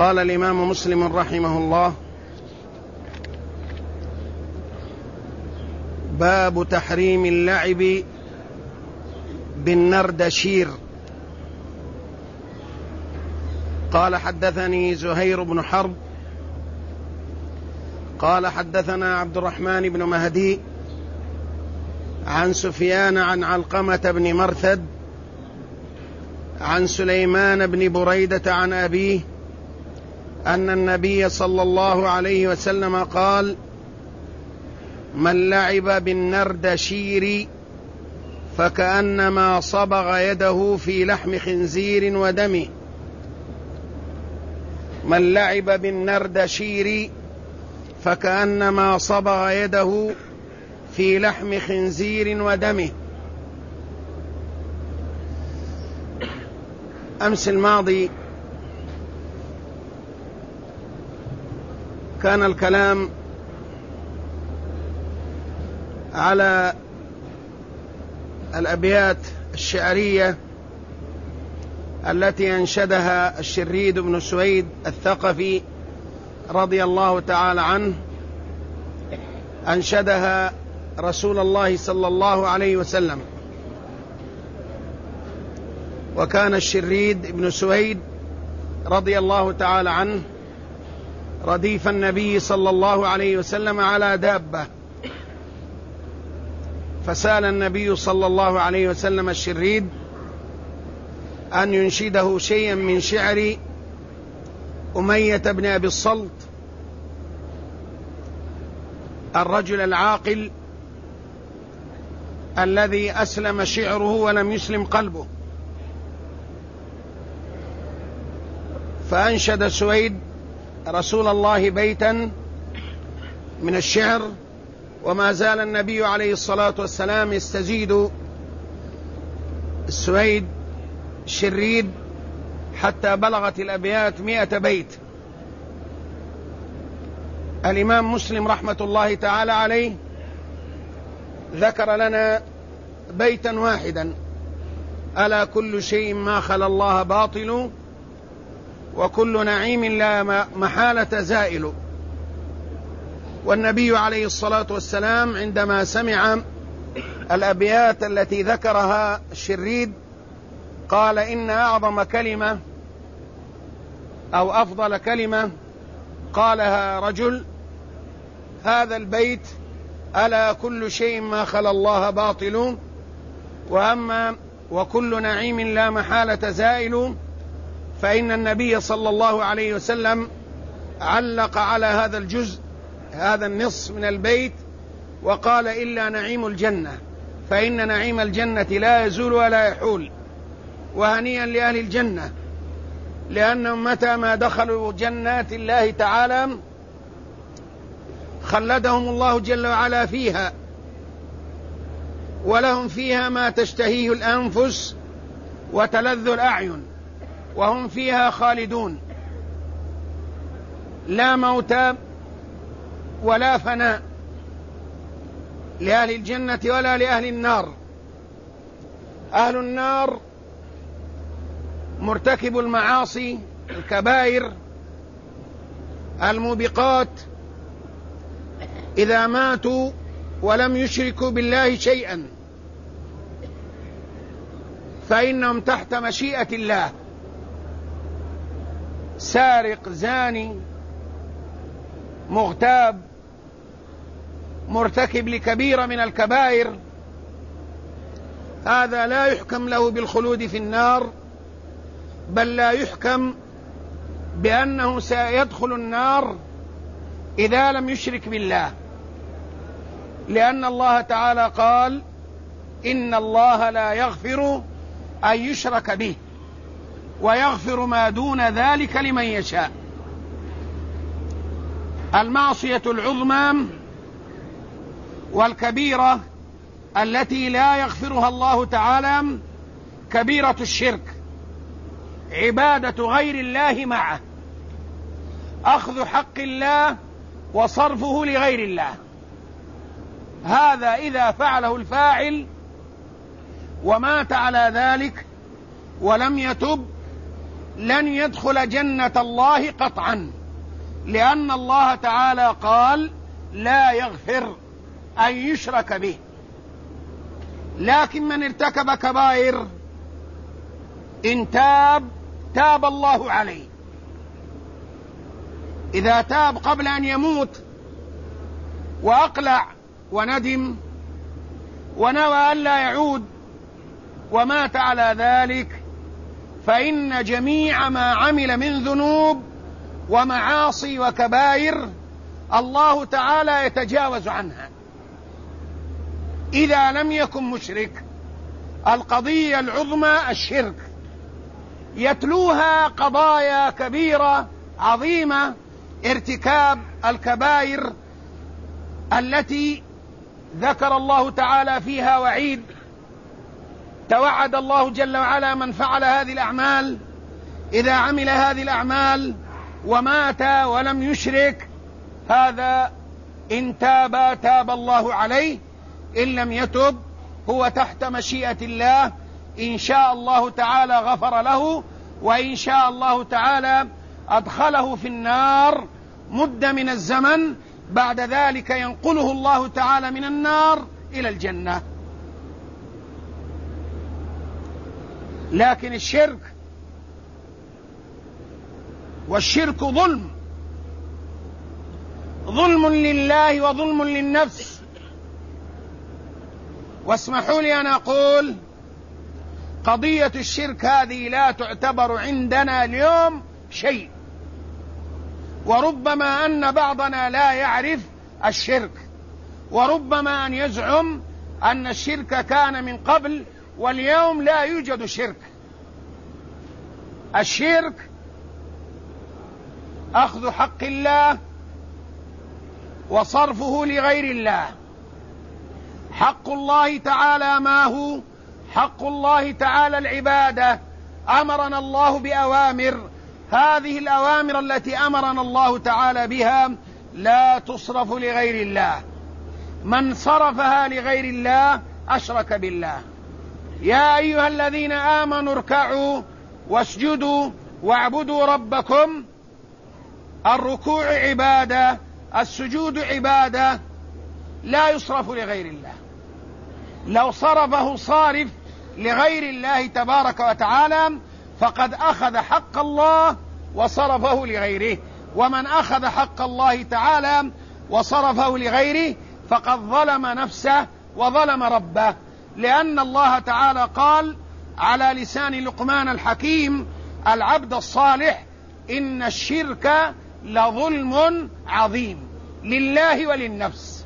قال الإمام مسلم رحمه الله: باب تحريم اللعب بالنردشير. قال: حدثني زهير بن حرب قال: حدثنا عبد الرحمن بن مهدي عن سفيان عن علقمة بن مرثد عن سليمان بن بريدة عن أبيه أن النبي صلى الله عليه وسلم قال: من لعب بالنردشير فكأنما صبغ يده في لحم خنزير ودمه. من لعب بالنردشير فكأنما صبغ يده في لحم خنزير ودمه. أمس الماضي كان الكلام على الأبيات الشعرية التي أنشدها الشريد بن سويد الثقفي رضي الله تعالى عنه، أنشدها رسول الله صلى الله عليه وسلم. وكان الشريد بن سويد رضي الله تعالى عنه رديف النبي صلى الله عليه وسلم على دابة، فسأل النبي صلى الله عليه وسلم الشريد أن ينشده شيئا من شعر أمية بن أبي الصلت الرجل العاقل الذي أسلم شعره ولم يسلم قلبه. فأنشد سويد رسول الله بيتا من الشعر، وما زال النبي عليه الصلاة والسلام يستزيد السويد الشريد حتى بلغت الأبيات 100 بيت. الإمام مسلم رحمة الله تعالى عليه ذكر لنا بيتا واحدا: ألا كل شيء ما خلا الله باطل وكل نعيم لا محالة زائل. والنبي عليه الصلاة والسلام عندما سمع الأبيات التي ذكرها الشريد قال: إن أعظم كلمة أو أفضل كلمة قالها رجل هذا البيت: ألا كل شيء ما خلا الله باطل وأما وكل نعيم لا محالة زائل. فإن النبي صلى الله عليه وسلم علق على هذا الجزء، هذا النصف من البيت، وقال: إلا نعيم الجنة، فإن نعيم الجنة لا يزول ولا يحول. وهنيئا لأهل الجنة، لأنهم متى ما دخلوا جنات الله تعالى خلدهم الله جل وعلا فيها، ولهم فيها ما تشتهيه الأنفس وتلذ الأعين، وهم فيها خالدون، لا موت ولا فناء لأهل الجنة ولا لأهل النار. أهل النار مرتكب المعاصي الكبائر الموبقات إذا ماتوا ولم يشركوا بالله شيئا فإنهم تحت مشيئة الله. سارق، زاني، مغتاب، مرتكب لكبيرة من الكبائر، هذا لا يحكم له بالخلود في النار، بل لا يحكم بأنه سيدخل النار إذا لم يشرك بالله، لأن الله تعالى قال: إن الله لا يغفر أن يشرك به ويغفر ما دون ذلك لمن يشاء. المعصية العظمى والكبيرة التي لا يغفرها الله تعالى كبيرة الشرك، عبادة غير الله معه، أخذ حق الله وصرفه لغير الله. هذا إذا فعله الفاعل ومات على ذلك ولم يتب لن يدخل جنة الله قطعا، لأن الله تعالى قال لا يغفر أن يشرك به. لكن من ارتكب كبائر إن تاب الله عليه. إذا تاب قبل أن يموت وأقلع وندم ونوى ألا يعود ومات على ذلك، فإن جميع ما عمل من ذنوب ومعاصي وكبائر الله تعالى يتجاوز عنها إذا لم يكن مشرك. القضية العظمى الشرك، يتلوها قضايا كبيرة عظيمة، ارتكاب الكبائر التي ذكر الله تعالى فيها وعيد. توعد الله جل وعلا من فعل هذه الأعمال إذا عمل هذه الأعمال ومات ولم يشرك، هذا إن تاب الله عليه، إن لم يتب هو تحت مشيئة الله. إن شاء الله تعالى غفر له، وإن شاء الله تعالى أدخله في النار مدة من الزمن، بعد ذلك ينقله الله تعالى من النار إلى الجنة. لكن والشرك ظلم لله وظلم للنفس. واسمحوا لي أن أقول قضية الشرك هذه لا تعتبر عندنا اليوم شيء، وربما أن بعضنا لا يعرف الشرك، وربما أن يزعم أن الشرك كان من قبل واليوم لا يوجد شرك. الشرك أخذ حق الله وصرفه لغير الله. حق الله تعالى ما هو؟ حق الله تعالى العبادة. أمرنا الله بأوامر، هذه الأوامر التي أمرنا الله تعالى بها لا تصرف لغير الله. من صرفها لغير الله أشرك بالله. يا أيها الذين آمنوا اركعوا واسجدوا واعبدوا ربكم. الركوع عبادة، السجود عبادة، لا يصرف لغير الله. لو صرفه صارف لغير الله تبارك وتعالى فقد أخذ حق الله وصرفه لغيره. ومن أخذ حق الله تعالى وصرفه لغيره فقد ظلم نفسه وظلم ربه، لأن الله تعالى قال على لسان لقمان الحكيم العبد الصالح: إن الشرك لظلم عظيم لله وللنفس.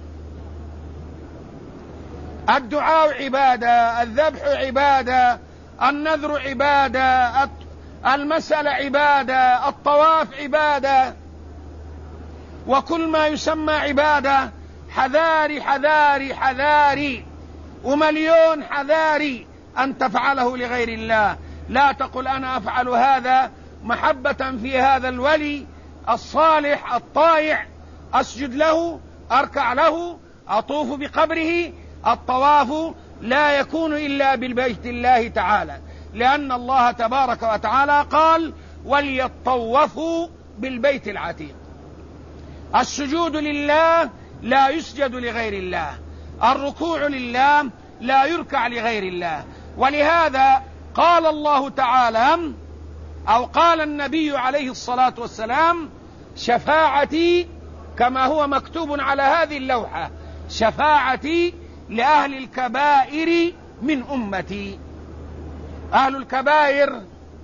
الدعاء عبادة، الذبح عبادة، النذر عبادة، المسألة عبادة، الطواف عبادة، وكل ما يسمى عبادة. حذاري حذاري حذاري ومليون حذاري أن تفعله لغير الله. لا تقل أنا أفعل هذا محبة في هذا الولي الصالح الطائع، أسجد له، أركع له، أطوف بقبره. الطواف لا يكون إلا بالبيت الله تعالى، لأن الله تبارك وتعالى قال: وليطوفوا بالبيت العتيق. السجود لله لا يسجد لغير الله، الركوع لله لا يركع لغير الله. ولهذا قال الله تعالى أو قال النبي عليه الصلاة والسلام: شفاعتي، كما هو مكتوب على هذه اللوحة، شفاعتي لأهل الكبائر من أمتي. أهل الكبائر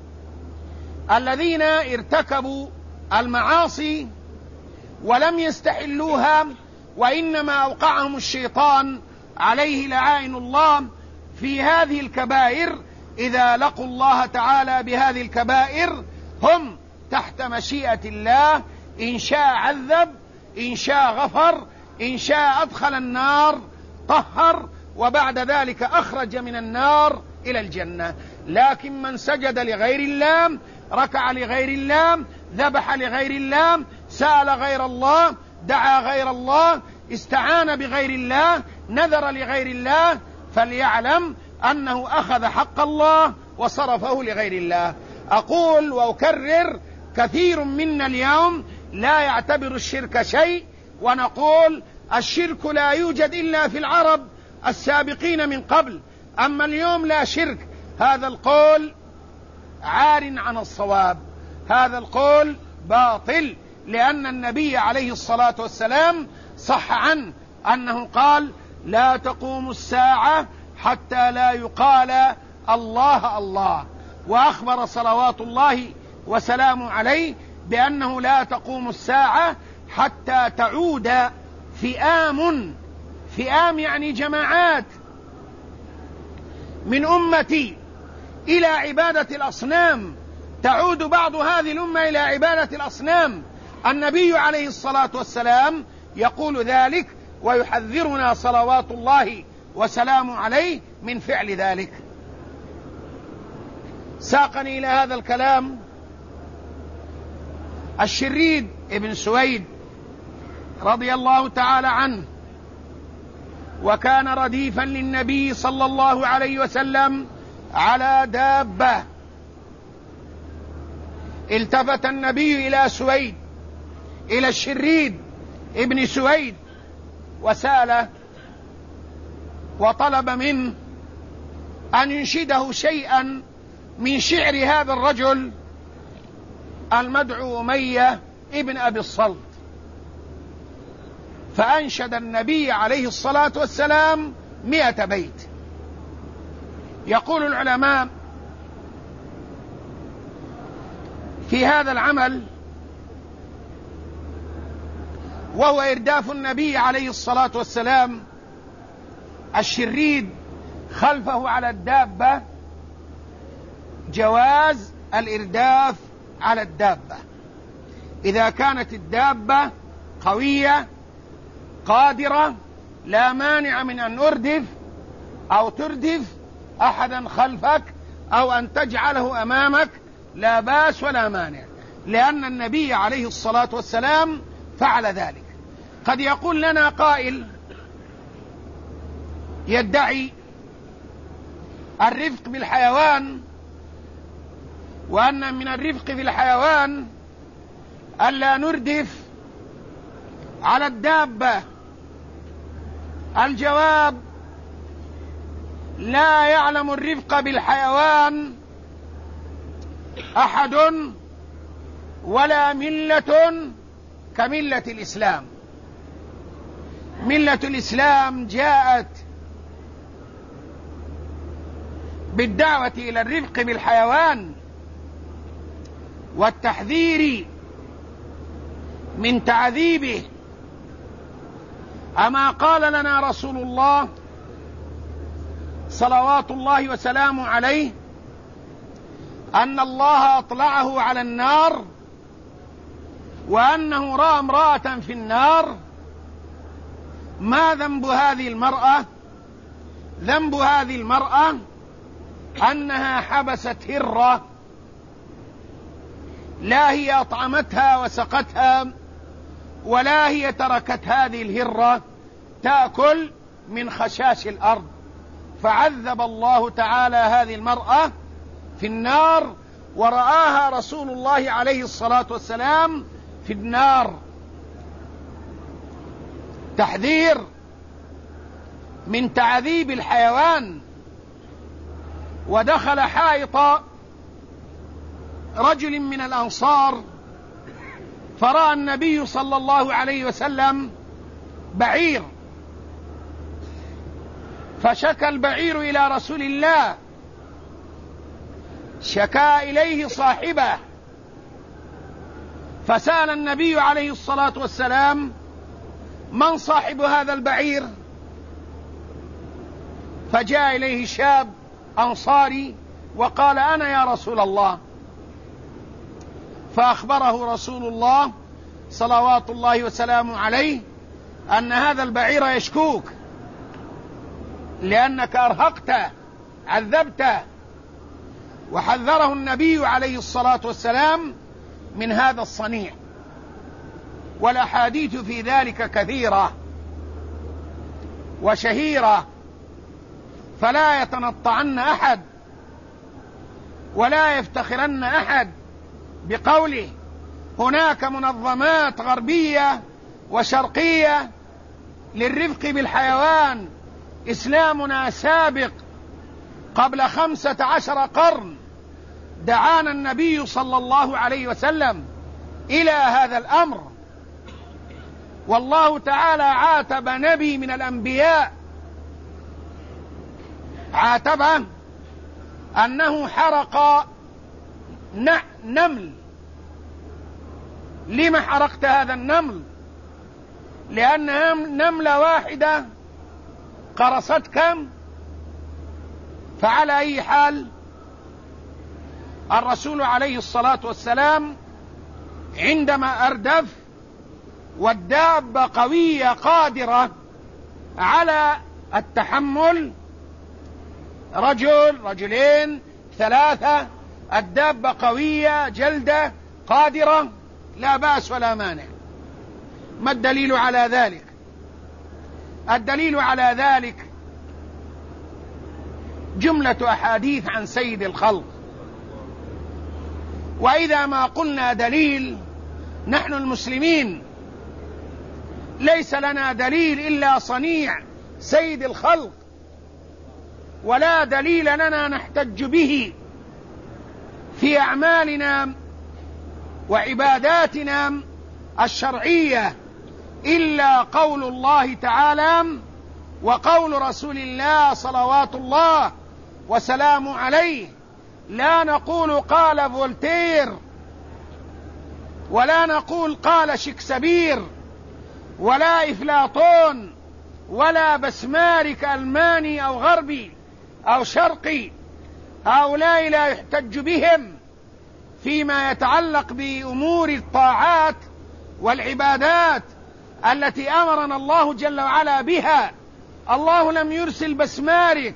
الذين ارتكبوا المعاصي ولم يستحلوها، وإنما أوقعهم الشيطان عليه لعائن الله في هذه الكبائر، إذا لقوا الله تعالى بهذه الكبائر هم تحت مشيئة الله. إن شاء عذب، إن شاء غفر، إن شاء أدخل النار طهر، وبعد ذلك أخرج من النار إلى الجنة. لكن من سجد لغير الله، ركع لغير الله، ذبح لغير الله، سأل غير الله، دعا غير الله، استعان بغير الله، نذر لغير الله، فليعلم أنه أخذ حق الله وصرفه لغير الله. أقول وأكرر: كثير منا اليوم لا يعتبر الشرك شيء، ونقول الشرك لا يوجد إلا في العرب السابقين من قبل، أما اليوم لا شرك. هذا القول عار عن الصواب، هذا القول باطل، لأن النبي عليه الصلاة والسلام صح عنه أنه قال: لا تقوم الساعة حتى لا يقال الله الله، وأخبر صلوات الله وسلامه عليه بأنه لا تقوم الساعة حتى تعود فئام يعني جماعات من أمتي إلى عبادة الأصنام، تعود بعض هذه الأمة إلى عبادة الأصنام. النبي عليه الصلاة والسلام يقول ذلك، ويحذرنا صلوات الله وسلامه عليه من فعل ذلك. ساقني إلى هذا الكلام الشريد ابن سويد رضي الله تعالى عنه، وكان رديفا للنبي صلى الله عليه وسلم على دابة. التفت النبي إلى الشريد ابن سويد وسأله، وطلب منه أن ينشده شيئا من شعر هذا الرجل المدعو أمية ابن أبي الصلت. فأنشد النبي عليه الصلاة والسلام 100 بيت. يقول العلماء في هذا العمل، وهو إرداف النبي عليه الصلاة والسلام الشريد خلفه على الدابة، جواز الإرداف على الدابة إذا كانت الدابة قوية قادرة، لا مانع من أن أردف أو تردف أحدا خلفك أو أن تجعله أمامك، لا باس ولا مانع، لأن النبي عليه الصلاة والسلام فعل ذلك. قد يقول لنا قائل يدعي الرفق بالحيوان، وأن من الرفق بالحيوان ألا نردف على الدابة. الجواب: لا يعلم الرفق بالحيوان أحد ولا ملة كملة الإسلام. ملة الإسلام جاءت بالدعوة إلى الرفق بالحيوان والتحذير من تعذيبه. أما قال لنا رسول الله صلوات الله وسلامه عليه أن الله أطلعه على النار، وأنه رأى امرأة في النار. ما ذنب هذه المرأة؟ ذنب هذه المرأة أنها حبست هرة، لا هي أطعمتها وسقتها، ولا هي تركت هذه الهرة تأكل من خشاش الأرض، فعذب الله تعالى هذه المرأة في النار، ورآها رسول الله عليه الصلاة والسلام في النار. تحذير من تعذيب الحيوان. ودخل حائط رجل من الأنصار، فرأى النبي صلى الله عليه وسلم بعير، فشكى البعير إلى رسول الله، شكا إليه صاحبه، فسأل النبي عليه الصلاة والسلام: من صاحب هذا البعير؟ فجاء إليه شاب أنصاري وقال: أنا يا رسول الله. فأخبره رسول الله صلوات الله وسلامه عليه أن هذا البعير يشكوك لأنك أرهقته عذبته، وحذره النبي عليه الصلاة والسلام من هذا الصنيع. والأحاديث في ذلك كثيرة وشهيرة، فلا يتنطعن أحد ولا يفتخرن أحد بقوله. هناك منظمات غربية وشرقية للرفق بالحيوان. إسلامنا سابق، قبل 15 قرن دعانا النبي صلى الله عليه وسلم إلى هذا الأمر، والله تعالى عاتب نبي من الأنبياء، عاتبه أنه حرق نمل. لما حرقت هذا النمل؟ لأن نملة واحدة قرصت كم؟ فعلى أي حال الرسول عليه الصلاة والسلام عندما أردف والدابة قوية قادرة على التحمل، رجل رجلين ثلاثة، الدابة قوية جلدة قادرة، لا بأس ولا مانع. ما الدليل على ذلك؟ الدليل على ذلك جملة أحاديث عن سيد الخلق. وإذا ما قلنا دليل، نحن المسلمين ليس لنا دليل إلا صنيع سيد الخلق، ولا دليل لنا نحتج به في أعمالنا وعباداتنا الشرعية إلا قول الله تعالى وقول رسول الله صلوات الله وسلامه عليه. لا نقول قال فولتير، ولا نقول قال شكسبير، ولا إفلاطون، ولا بسمارك ألماني أو غربي أو شرقي. هؤلاء لا يحتج بهم فيما يتعلق بأمور الطاعات والعبادات التي أمرنا الله جل وعلا بها. الله لم يرسل بسمارك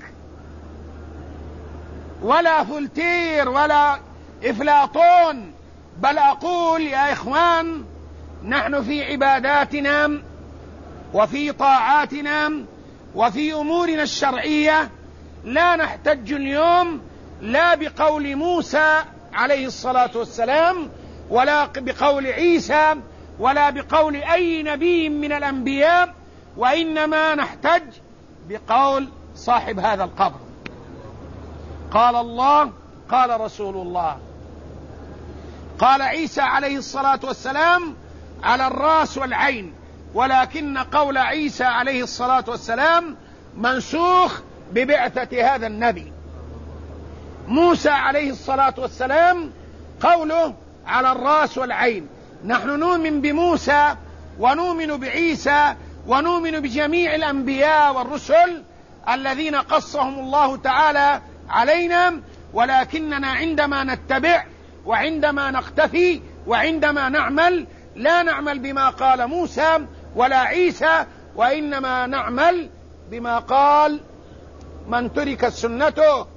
ولا فولتير ولا إفلاطون، بل أقول يا إخوان، نحن في عباداتنا وفي طاعاتنا وفي أمورنا الشرعية لا نحتج اليوم لا بقول موسى عليه الصلاة والسلام، ولا بقول عيسى، ولا بقول أي نبي من الأنبياء، وإنما نحتج بقول صاحب هذا القبر. قال الله، قال رسول الله. قال عيسى عليه الصلاة والسلام على الرأس والعين، ولكن قول عيسى عليه الصلاة والسلام منسوخ ببعثة هذا النبي. موسى عليه الصلاة والسلام قوله على الرأس والعين. نحن نؤمن بموسى ونؤمن بعيسى ونؤمن بجميع الأنبياء والرسل الذين قصهم الله تعالى علينا، ولكننا عندما نتبع وعندما نقتفي وعندما نعمل لا نعمل بما قال موسى ولا عيسى، وإنما نعمل بما قال من ترك سنته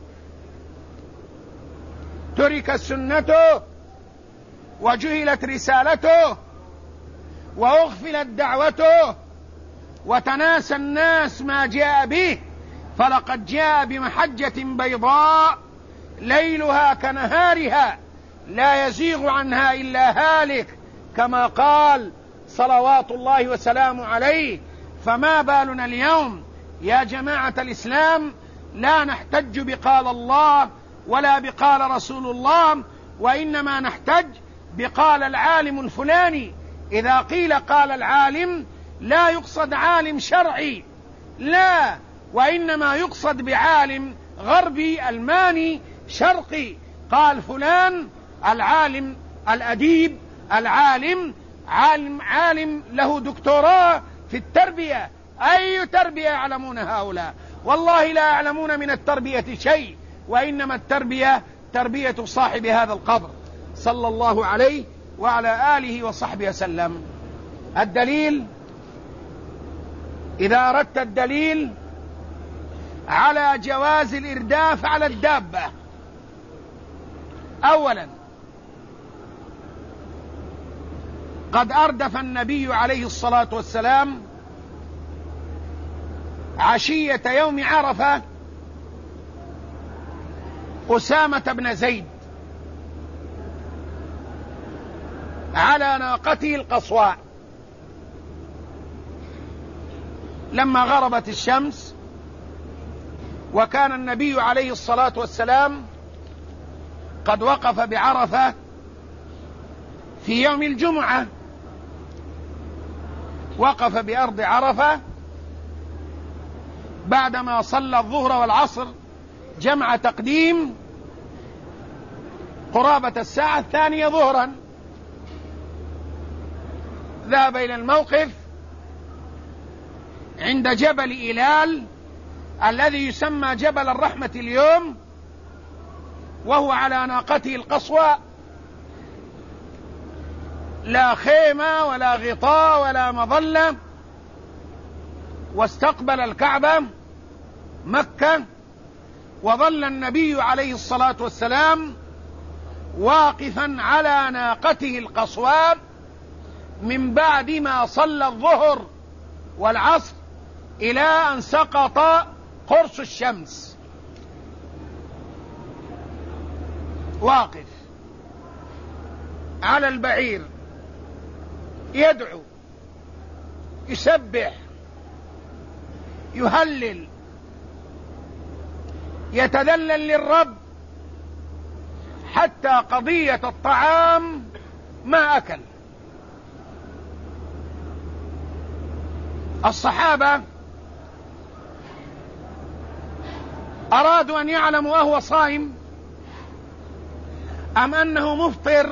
ترك سنته وجهلت رسالته وأغفلت دعوته وتناسى الناس ما جاء به، فلقد جاء بمحجة بيضاء ليلها كنهارها لا يزيغ عنها إلا هالك، كما قال صلوات الله وسلامه عليه. فما بالنا اليوم يا جماعة الإسلام لا نحتج بقال الله ولا بقال رسول الله، وإنما نحتج بقال العالم الفلاني. إذا قيل قال العالم لا يقصد عالم شرعي، لا، وإنما يقصد بعالم غربي ألماني شرقي. قال فلان العالم الأديب العالم عالم له دكتوراه في التربية. أي تربية يعلمون هؤلاء؟ والله لا يعلمون من التربية شيء، وإنما التربية تربية صاحب هذا القبر صلى الله عليه وعلى آله وصحبه وسلم. الدليل، إذا أردت الدليل على جواز الإرداف على الدابة، أولا قد أردف النبي عليه الصلاة والسلام عشية يوم عرفة أسامة بن زيد على ناقته القصواء لما غربت الشمس، وكان النبي عليه الصلاة والسلام قد وقف بعرفة في يوم الجمعة، وقف بأرض عرفة بعدما صلى الظهر والعصر جمع تقديم قرابة الساعة 2 ظهرا. ذهب إلى الموقف عند جبل إيلال الذي يسمى جبل الرحمة اليوم، وهو على ناقته القصوى، لا خيمة ولا غطاء ولا مظلة، واستقبل الكعبة مكة. وظل النبي عليه الصلاة والسلام واقفا على ناقته القصوى من بعد ما صلى الظهر والعصر إلى أن سقط قرص الشمس، واقف على البعير يدعو، يسبح، يهلل، يتذلل للرب، حتى قضية الطعام ما أكل. الصحابة أرادوا أن يعلموا أهو صائم أم أنه مفطر،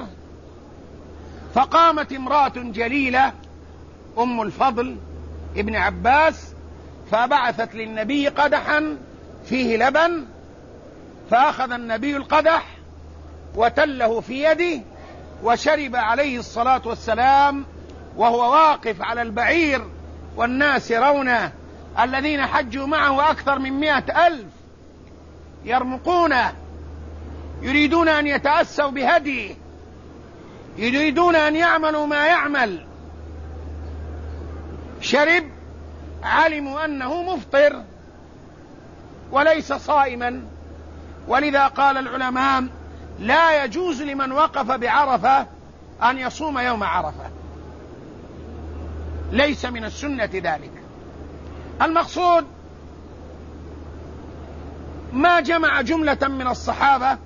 فقامت امرأة جليلة أم الفضل ابن عباس فبعثت للنبي قدحا فيه لبن، فأخذ النبي القدح وتله في يده وشرب عليه الصلاة والسلام وهو واقف على البعير، والناس يرونه، الذين حجوا معه أكثر من 100,000 يرمقونه، يريدون أن يتأسوا بهديه، يريدون أن يعملوا ما يعمل. شرب، علموا أنه مفطر وليس صائما، ولذا قال العلماء لا يجوز لمن وقف بعرفة أن يصوم يوم عرفة، ليس من السنة ذلك. المقصود ما جمع جملة من الصحابة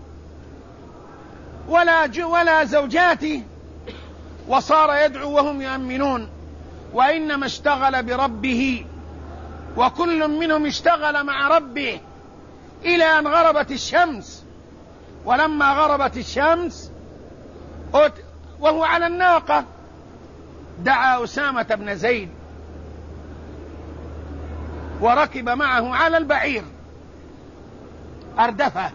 ولا زوجاته وصار يدعو وهم يؤمنون، وإنما اشتغل بربه، وكل منهم اشتغل مع ربه إلى أن غربت الشمس. ولما غربت الشمس وهو على الناقة دعا أسامة بن زيد وركب معه على البعير أردفه.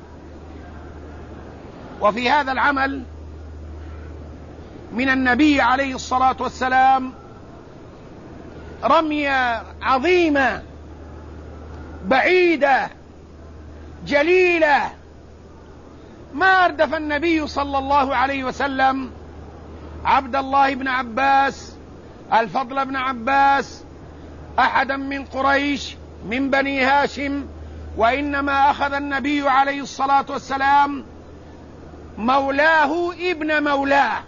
وفي هذا العمل من النبي عليه الصلاة والسلام رمية عظيمة بعيدة جليلة. ما أردف النبي صلى الله عليه وسلم عبد الله بن عباس، الفضل بن عباس، أحدا من قريش من بني هاشم، وإنما أخذ النبي عليه الصلاة والسلام مولاه ابن مولاه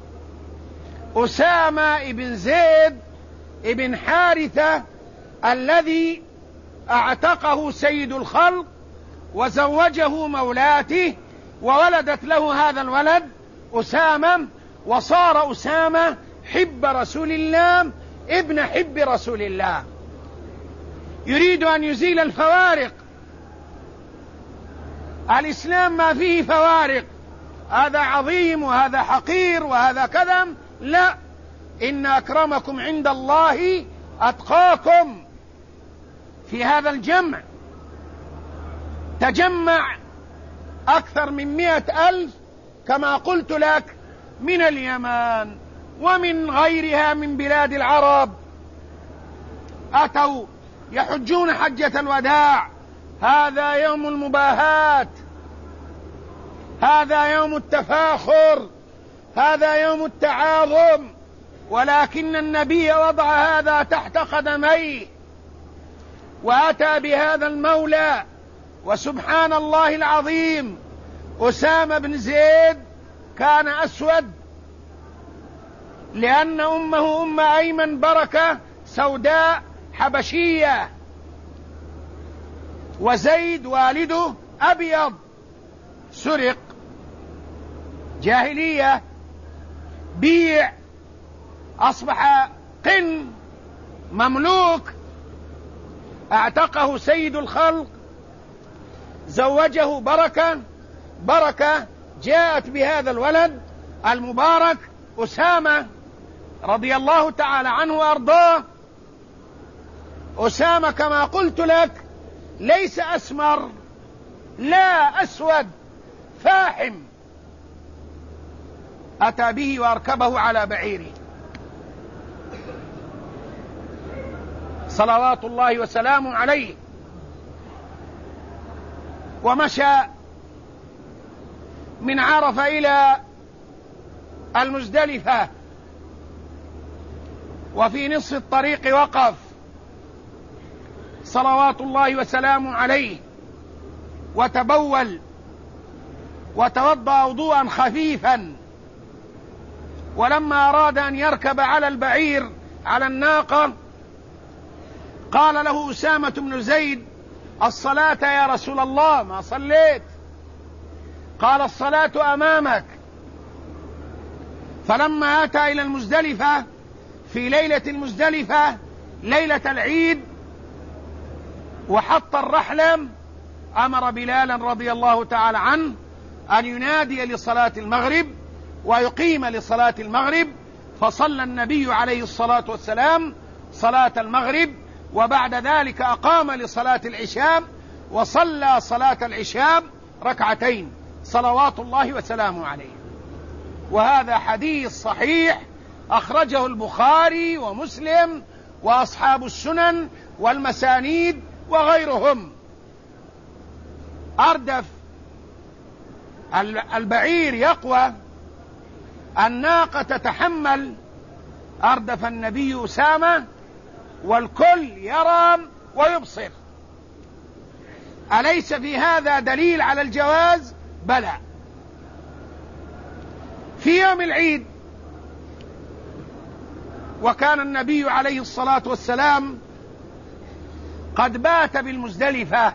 أسامة بن زيد ابن حارثة، الذي اعتقه سيد الخلق وزوجه مولاته، وولدت له هذا الولد أسامة، وصار أسامة حب رسول الله ابن حب رسول الله. يريد أن يزيل الفوارق. الإسلام ما فيه فوارق، هذا عظيم وهذا حقير وهذا كذا، لا، إن أكرمكم عند الله أتقاكم. في هذا الجمع تجمع أكثر من 100,000 كما قلت لك من اليمن ومن غيرها من بلاد العرب، أتوا يحجون حجة الوداع. هذا يوم المباهات، هذا يوم التفاخر، هذا يوم التعاظم، ولكن النبي وضع هذا تحت قدميه وأتى بهذا المولى وسبحان الله العظيم أسامة بن زيد كان أسود، لأن أمه أم أيمن بركة سوداء حبشية، وزيد والده أبيض سرق جاهلية، بيع، أصبح قن مملوك، اعتقه سيد الخلق، زوجه بركة، بركة جاءت بهذا الولد المبارك أسامة رضي الله تعالى عنه وأرضاه. أسامة كما قلت لك ليس أسمر، لا، أسود فاحم. أتى به وأركبه على بعيره صلوات الله وسلامه عليه، ومشى من عرفة إلى المزدلفة، وفي نصف الطريق وقف صلوات الله وسلامه عليه وتبول وتوضأ وضوءا خفيفا، ولما أراد أن يركب على البعير على الناقة قال له أسامة بن زيد: الصلاة يا رسول الله، ما صليت. قال: الصلاة أمامك. فلما أتى إلى المزدلفة في ليلة المزدلفة ليلة العيد وحط الرحل، أمر بلالا رضي الله تعالى عنه أن ينادي لصلاة المغرب ويقيم لصلاة المغرب، فصلى النبي عليه الصلاة والسلام صلاة المغرب، وبعد ذلك أقام لصلاة العشاء وصلى صلاة العشاء ركعتين صلوات الله وسلامه عليه. وهذا حديث صحيح أخرجه البخاري ومسلم وأصحاب السنن والمسانيد وغيرهم. أردف البعير يقوى، الناقة تتحمل، أردف النبي أسامة والكل يرى ويبصر. أليس في هذا دليل على الجواز؟ بلى. في يوم العيد وكان النبي عليه الصلاة والسلام قد بات بالمزدلفة،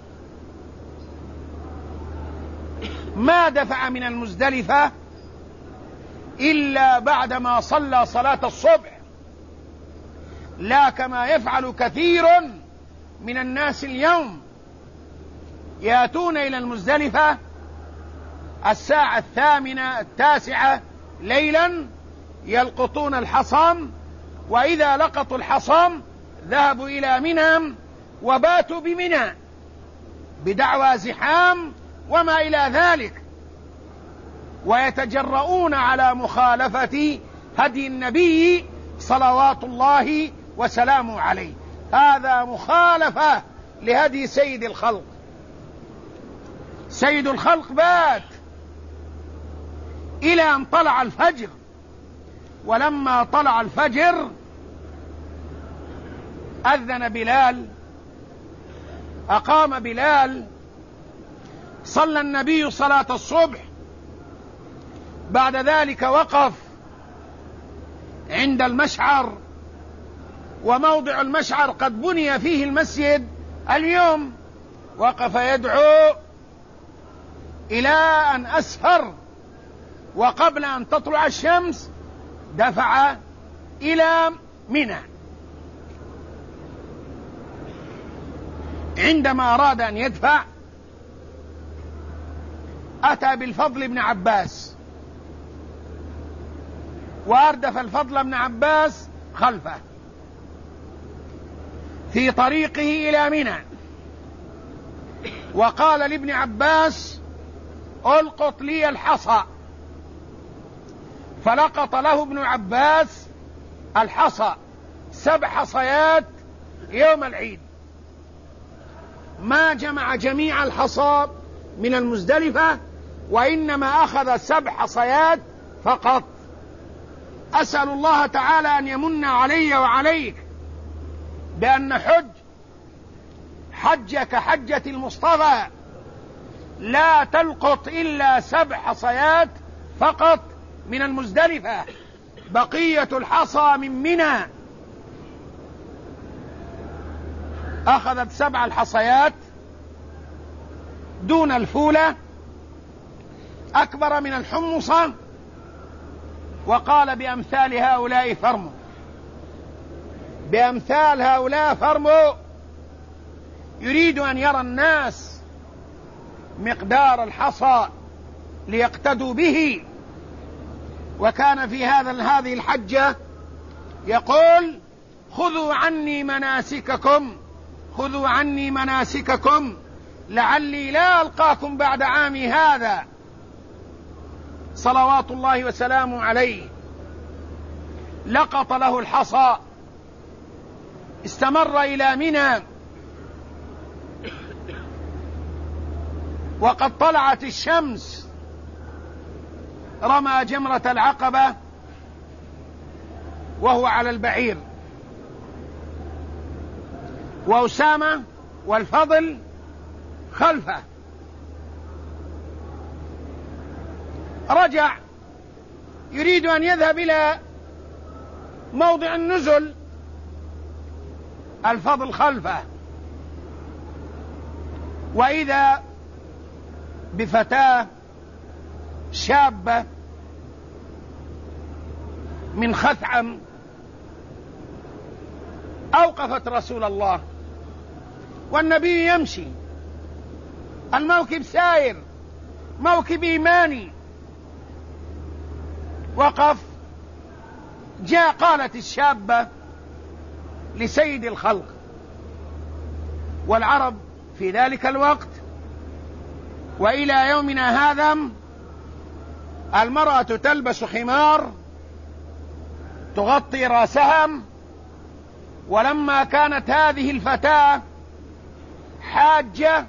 ما دفع من المزدلفة إلا بعدما صلى صلاة الصبح، لا كما يفعل كثير من الناس اليوم، يأتون إلى المزدلفة الساعة 8 9 ليلا يلقطون الحصام، وإذا لقطوا الحصام ذهبوا إلى منى وباتوا بمنى بدعوى زحام وما إلى ذلك، ويتجرؤون على مخالفة هدي النبي صلوات الله وسلامه عليه. هذا مخالفة لهدي سيد الخلق. سيد الخلق بات إلى أن طلع الفجر، ولما طلع الفجر أذن بلال، أقام بلال، صلى النبي صلاة الصبح، بعد ذلك وقف عند المشعر، وموضع المشعر قد بني فيه المسجد اليوم، وقف يدعو إلى أن أسفر، وقبل أن تطلع الشمس دفع إلى منى. عندما أراد أن يدفع أتى بالفضل بن عباس، وأردف الفضل بن عباس خلفه في طريقه إلى منى، وقال لابن عباس: ألقط لي الحصى، فلقط له ابن عباس الحصى 7 حصيات يوم العيد، ما جمع جميع الحصى من المزدلفة، وإنما أخذ 7 حصيات فقط. أسأل الله تعالى أن يمن علي وعليك بأن نحج حجة كحجة المصطفى، لا تلقط إلا 7 حصيات فقط من المزدلفة، بقية الحصى من منى. أخذت 7 الحصيات دون الفولة أكبر من الحمصة، وقال بأمثال هؤلاء فرموا، بأمثال هؤلاء فرموا. يريد أن يرى الناس مقدار الحصى ليقتدوا به. وكان في هذه الحجة يقول: خذوا عني مناسككم، خذوا عني مناسككم لعلي لا ألقاكم بعد عامي هذا، صلوات الله وسلامه عليه. لقط له الحصى، استمر إلى منى، وقد طلعت الشمس، رمى جمرة العقبة وهو على البعير، وأسامة والفضل خلفه. رجع يريد أن يذهب إلى موضع النزل، الفضل خلفه، وإذا بفتاة شابة من خثعم أوقفت رسول الله، والنبي يمشي، الموكب سائر، موكب إيماني. وقف، جاء، قالت الشابة لسيد الخلق، والعرب في ذلك الوقت وإلى يومنا هذا المرأة تلبس خمار تغطي رأسها. ولما كانت هذه الفتاة حاجة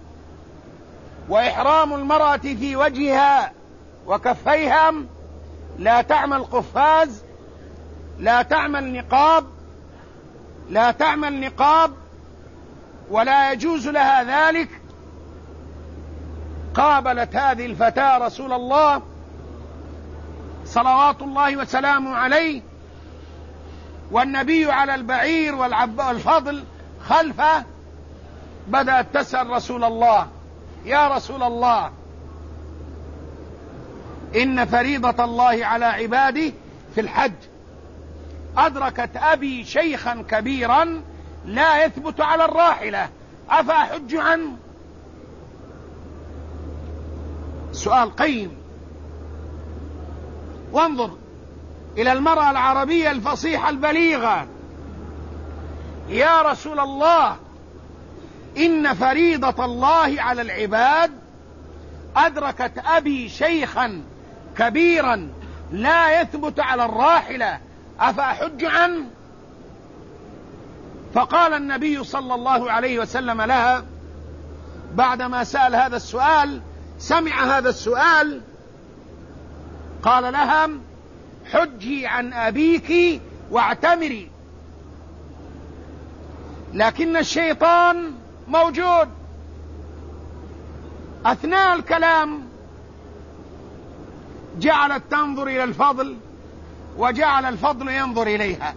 وإحرام المرأة في وجهها وكفيها، لا تعمل قفاز، لا تعمل نقاب، لا تعمل نقاب، ولا يجوز لها ذلك. قابلت هذه الفتاة رسول الله صلوات الله وسلامه عليه، والنبي على البعير والفضل خلفه. بدأت تسأل رسول الله: يا رسول الله، إن فريضة الله على عباده في الحج أدركت أبي شيخا كبيرا لا يثبت على الراحلة، أفأحج عنه؟ سؤال قيم. وانظر إلى المرأة العربية الفصيحة البليغة: يا رسول الله، إن فريضة الله على العباد أدركت أبي شيخا كبيرا لا يثبت على الراحلة، أفأحج عنه؟ فقال النبي صلى الله عليه وسلم لها بعدما سأل هذا السؤال، سمع هذا السؤال، قال لها: حجي عن أبيك واعتمري. لكن الشيطان موجود أثناء الكلام، جعلت تنظر إلى الفضل وجعل الفضل ينظر إليها.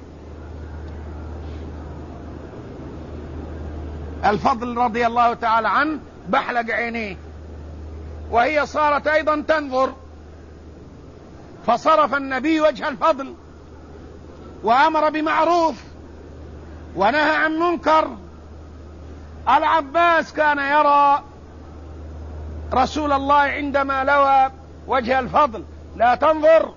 الفضل رضي الله تعالى عنه بحلق عينيه، وهي صارت أيضا تنظر، فصرف النبي وجه الفضل وأمر بمعروف ونهى عن منكر. العباس كان يرى رسول الله عندما لوى وجه الفضل: لا تنظر.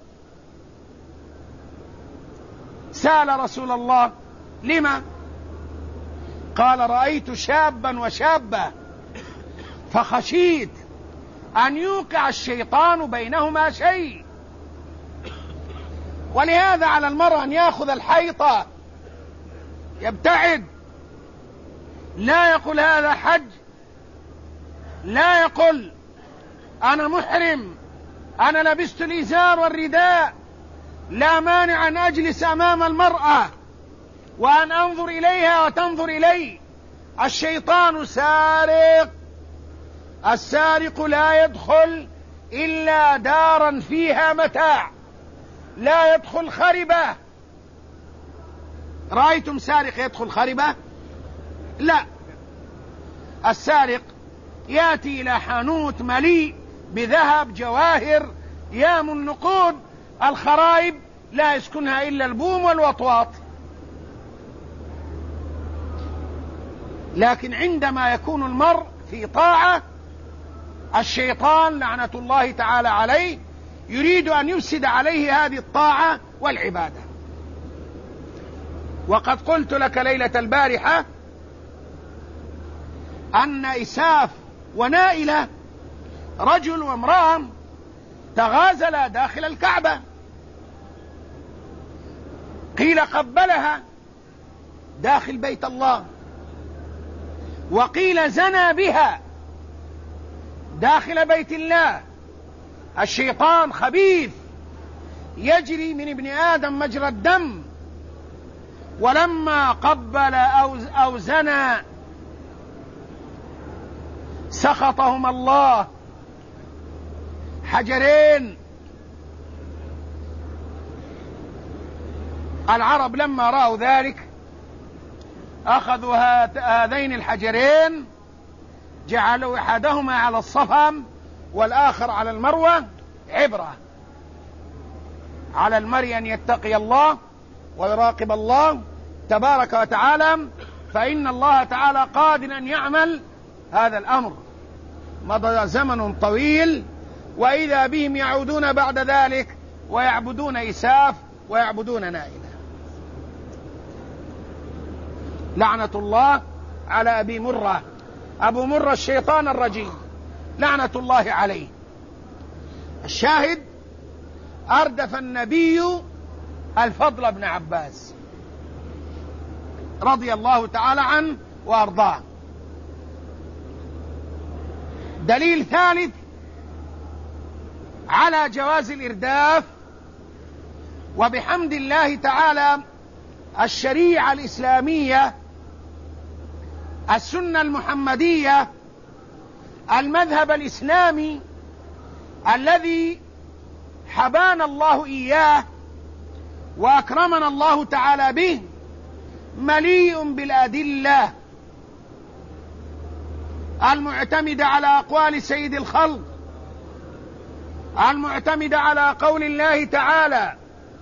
سأل رسول الله: لما؟ قال: رأيت شابا وشابة فخشيت أن يوقع الشيطان بينهما شيء. ولهذا على المرء أن يأخذ الحيطة، يبتعد، لا يقول هذا حج، لا يقول أنا محرم، أنا لبست الإزار والرداء. لا مانع أن أجلس أمام المرأة وأن أنظر إليها وتنظر إلي، الشيطان سارق، السارق لا يدخل إلا دارا فيها متاع، لا يدخل خربة. رأيتم سارق يدخل خربة؟ لا، السارق يأتي إلى حانوت مليء بذهب، جواهر، يام، النقود، الخرائب لا يسكنها إلا البوم والوطواط. لكن عندما يكون المرء في طاعة، الشيطان لعنة الله تعالى عليه يريد أن يفسد عليه هذه الطاعة والعبادة. وقد قلت لك ليلة البارحة أن إساف ونائلة رجل وامرأة تغازلا داخل الكعبة، قيل قبلها داخل بيت الله، وقيل زنى بها داخل بيت الله. الشيطان خبيث يجري من ابن آدم مجرى الدم، ولما قبل أو زنى سخطهما الله. حجرين، العرب لما رأوا ذلك أخذوا هذين الحجرين، جعلوا أحدهما على الصفا والآخر على المروة، عبرة على المرء أن يتقي الله ويراقب الله تبارك وتعالى، فإن الله تعالى قادر أن يعمل هذا الأمر. مضى زمن طويل وإذا بهم يعودون بعد ذلك ويعبدون إساف ويعبدون نائلة. لعنة الله على أبي مرة، أبو مرة الشيطان الرجيم لعنة الله عليه. الشاهد: أردف النبي الفضل بن عباس رضي الله تعالى عنه وأرضاه. دليل ثالث على جواز الإرداف، وبحمد الله تعالى الشريعة الإسلامية، السنة المحمدية، المذهب الإسلامي الذي حبانا الله إياه وأكرمنا الله تعالى به، مليء بالأدلة المعتمدة على أقوال سيد الخلق، المعتمدة على قول الله تعالى.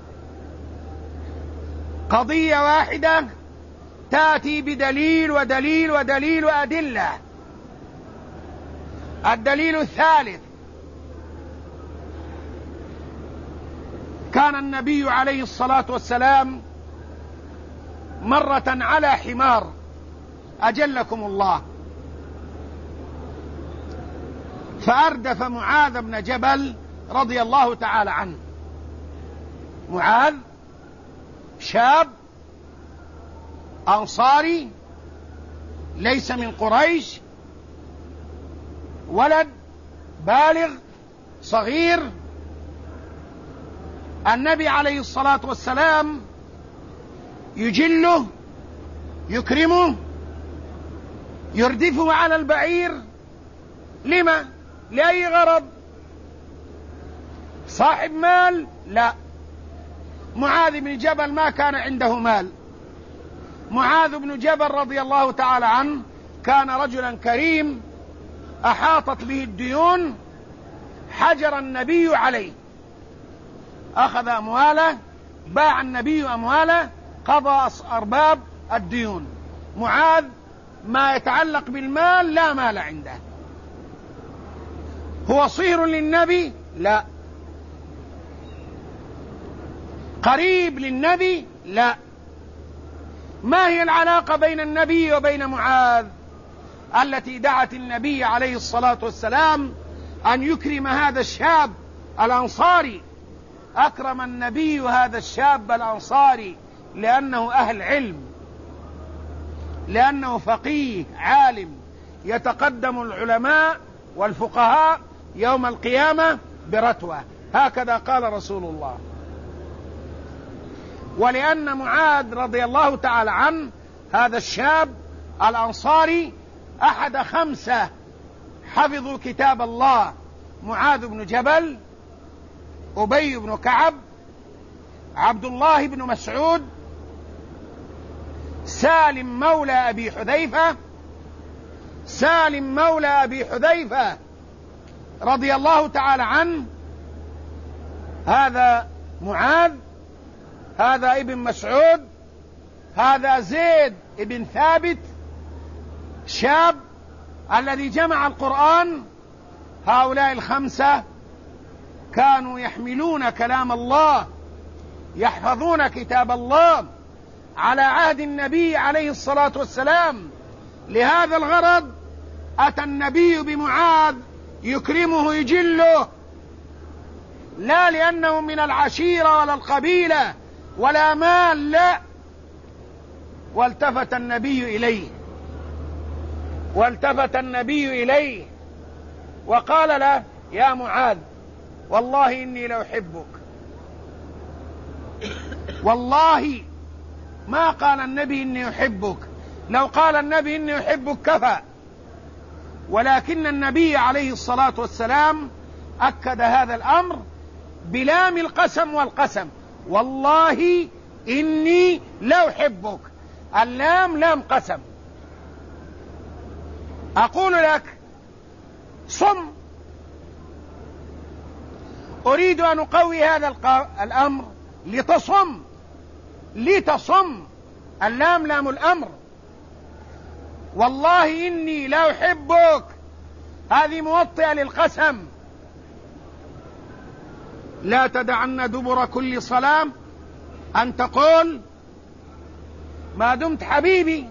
قضية واحدة تأتي بدليل ودليل ودليل وأدلة. الدليل الثالث: كان النبي عليه الصلاة والسلام مرة على حمار أجلكم الله، فأردف معاذ بن جبل رضي الله تعالى عنه. معاذ شاب أنصاري ليس من قريش، ولد بالغ صغير. النبي عليه الصلاة والسلام يجله، يكرمه، يردفه على البعير. لما؟ لأي غرض؟ صاحب مال؟ لا، معاذ بن جبل ما كان عنده مال. معاذ بن جبل رضي الله تعالى عنه كان رجلا كريم، أحاطت به الديون، حجر النبي عليه، أخذ أمواله، باع النبي أمواله، قضى أرباب الديون. معاذ ما يتعلق بالمال لا مال عنده. هو صهر للنبي؟ لا. قريب للنبي؟ لا. ما هي العلاقة بين النبي وبين معاذ التي دعت النبي عليه الصلاة والسلام أن يكرم هذا الشاب الأنصاري؟ أكرم النبي هذا الشاب الأنصاري لأنه أهل علم، لأنه فقيه عالم يتقدم العلماء والفقهاء يوم القيامة برتوة، هكذا قال رسول الله. ولأن معاذ رضي الله تعالى عنه هذا الشاب الأنصاري أحد 5 حفظوا كتاب الله: معاذ بن جبل، أبي بن كعب، عبد الله بن مسعود، سالم مولى أبي حذيفة. سالم مولى أبي حذيفة رضي الله تعالى عنه، هذا معاذ، هذا ابن مسعود، هذا زيد بن ثابت شاب الذي جمع القرآن. هؤلاء 5 كانوا يحملون كلام الله، يحفظون كتاب الله على عهد النبي عليه الصلاة والسلام. لهذا الغرض أتى النبي بمعاذ يكرمه يجله، لا لأنه من العشيرة ولا القبيلة ولا مال، لا. والتفت النبي إليه وقال له: يا معاذ، والله إني لأحبك. والله ما قال النبي إني أحبك، لو قال النبي إني أحبك كفى، ولكن النبي عليه الصلاة والسلام أكد هذا الأمر بلام القسم والقسم: والله إني لأحبك. اللام لام قسم. أقول لك صم. أريد أن أقوي هذا الأمر لتصم. اللام لام الأمر. والله إني لا أحبك، هذه موطئة للقسم. لا تدعن دبر كل صلاة أن تقول: ما دمت حبيبي،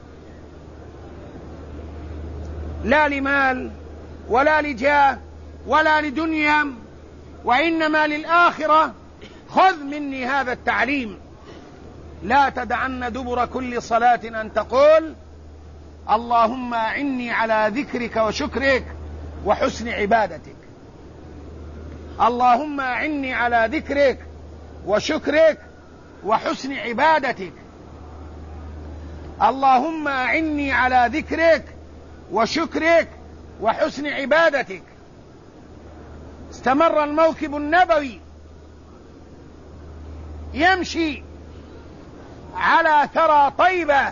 لا لمال ولا لجاه ولا لدنيا، وإنما للآخرة. خذ مني هذا التعليم. لا تدعن دبر كل صلاة أن تقول: اللهم أعني على ذكرك وشكرك وحسن عبادتك. اللهم أعني على ذكرك وشكرك وحسن عبادتك. اللهم أعني على ذكرك وشكرك وحسن عبادتك. استمر الموكب النبوي يمشي على ثرى طيبة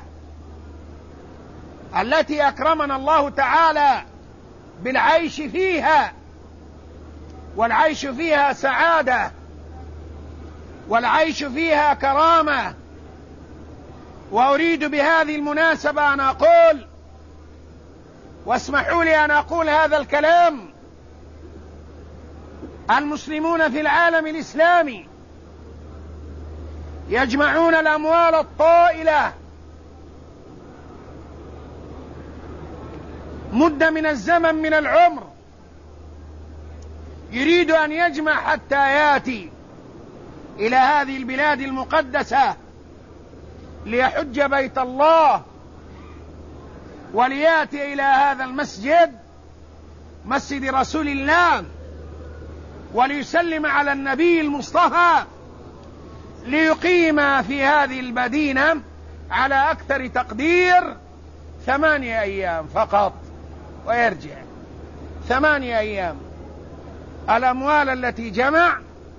التي أكرمنا الله تعالى بالعيش فيها، والعيش فيها سعادة، والعيش فيها كرامة. وأريد بهذه المناسبة أن أقول، واسمحوا لي أن أقول هذا الكلام: المسلمون في العالم الإسلامي يجمعون الأموال الطائلة مدة من الزمن من العمر، يريد أن يجمع حتى يأتي إلى هذه البلاد المقدسة ليحج بيت الله، وليأتي إلى هذا المسجد، مسجد رسول الله، وليسلم على النبي المصطفى، ليقيم في هذه المدينة على أكثر تقدير 8 أيام فقط ويرجع. 8 أيام. الأموال التي جمع،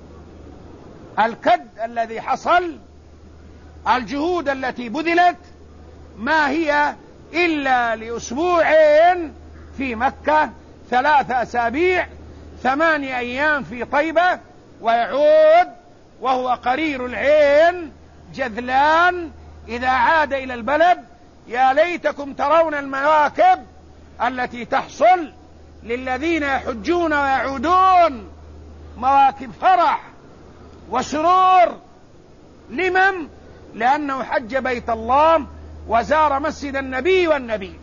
الكد الذي حصل، الجهود التي بذلت، ما هي إلا لأسبوعين في مكة، 3 أسابيع، 8 أيام في طيبة، ويعود وهو قرير العين جذلان إذا عاد إلى البلد. يا ليتكم ترون المواكب التي تحصل للذين يحجون ويعودون، مواكب فرح وسرور. لمن؟ لأنه حج بيت الله وزار مسجد النبي والنبي.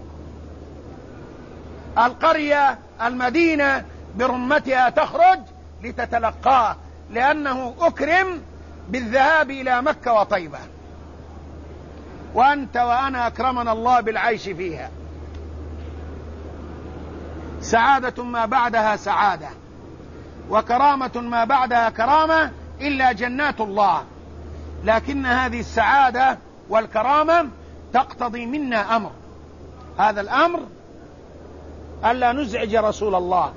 القرية المدينة برمتها تخرج لتتلقاه، لأنه أكرم بالذهاب إلى مكة وطيبة. وأنت وأنا أكرمنا الله بالعيش فيها. سعادة ما بعدها سعادة، وكرامة ما بعدها كرامة، إلا جنات الله. لكن هذه السعادة والكرامة تقتضي منا أمر، هذا الأمر ألا نزعج رسول الله،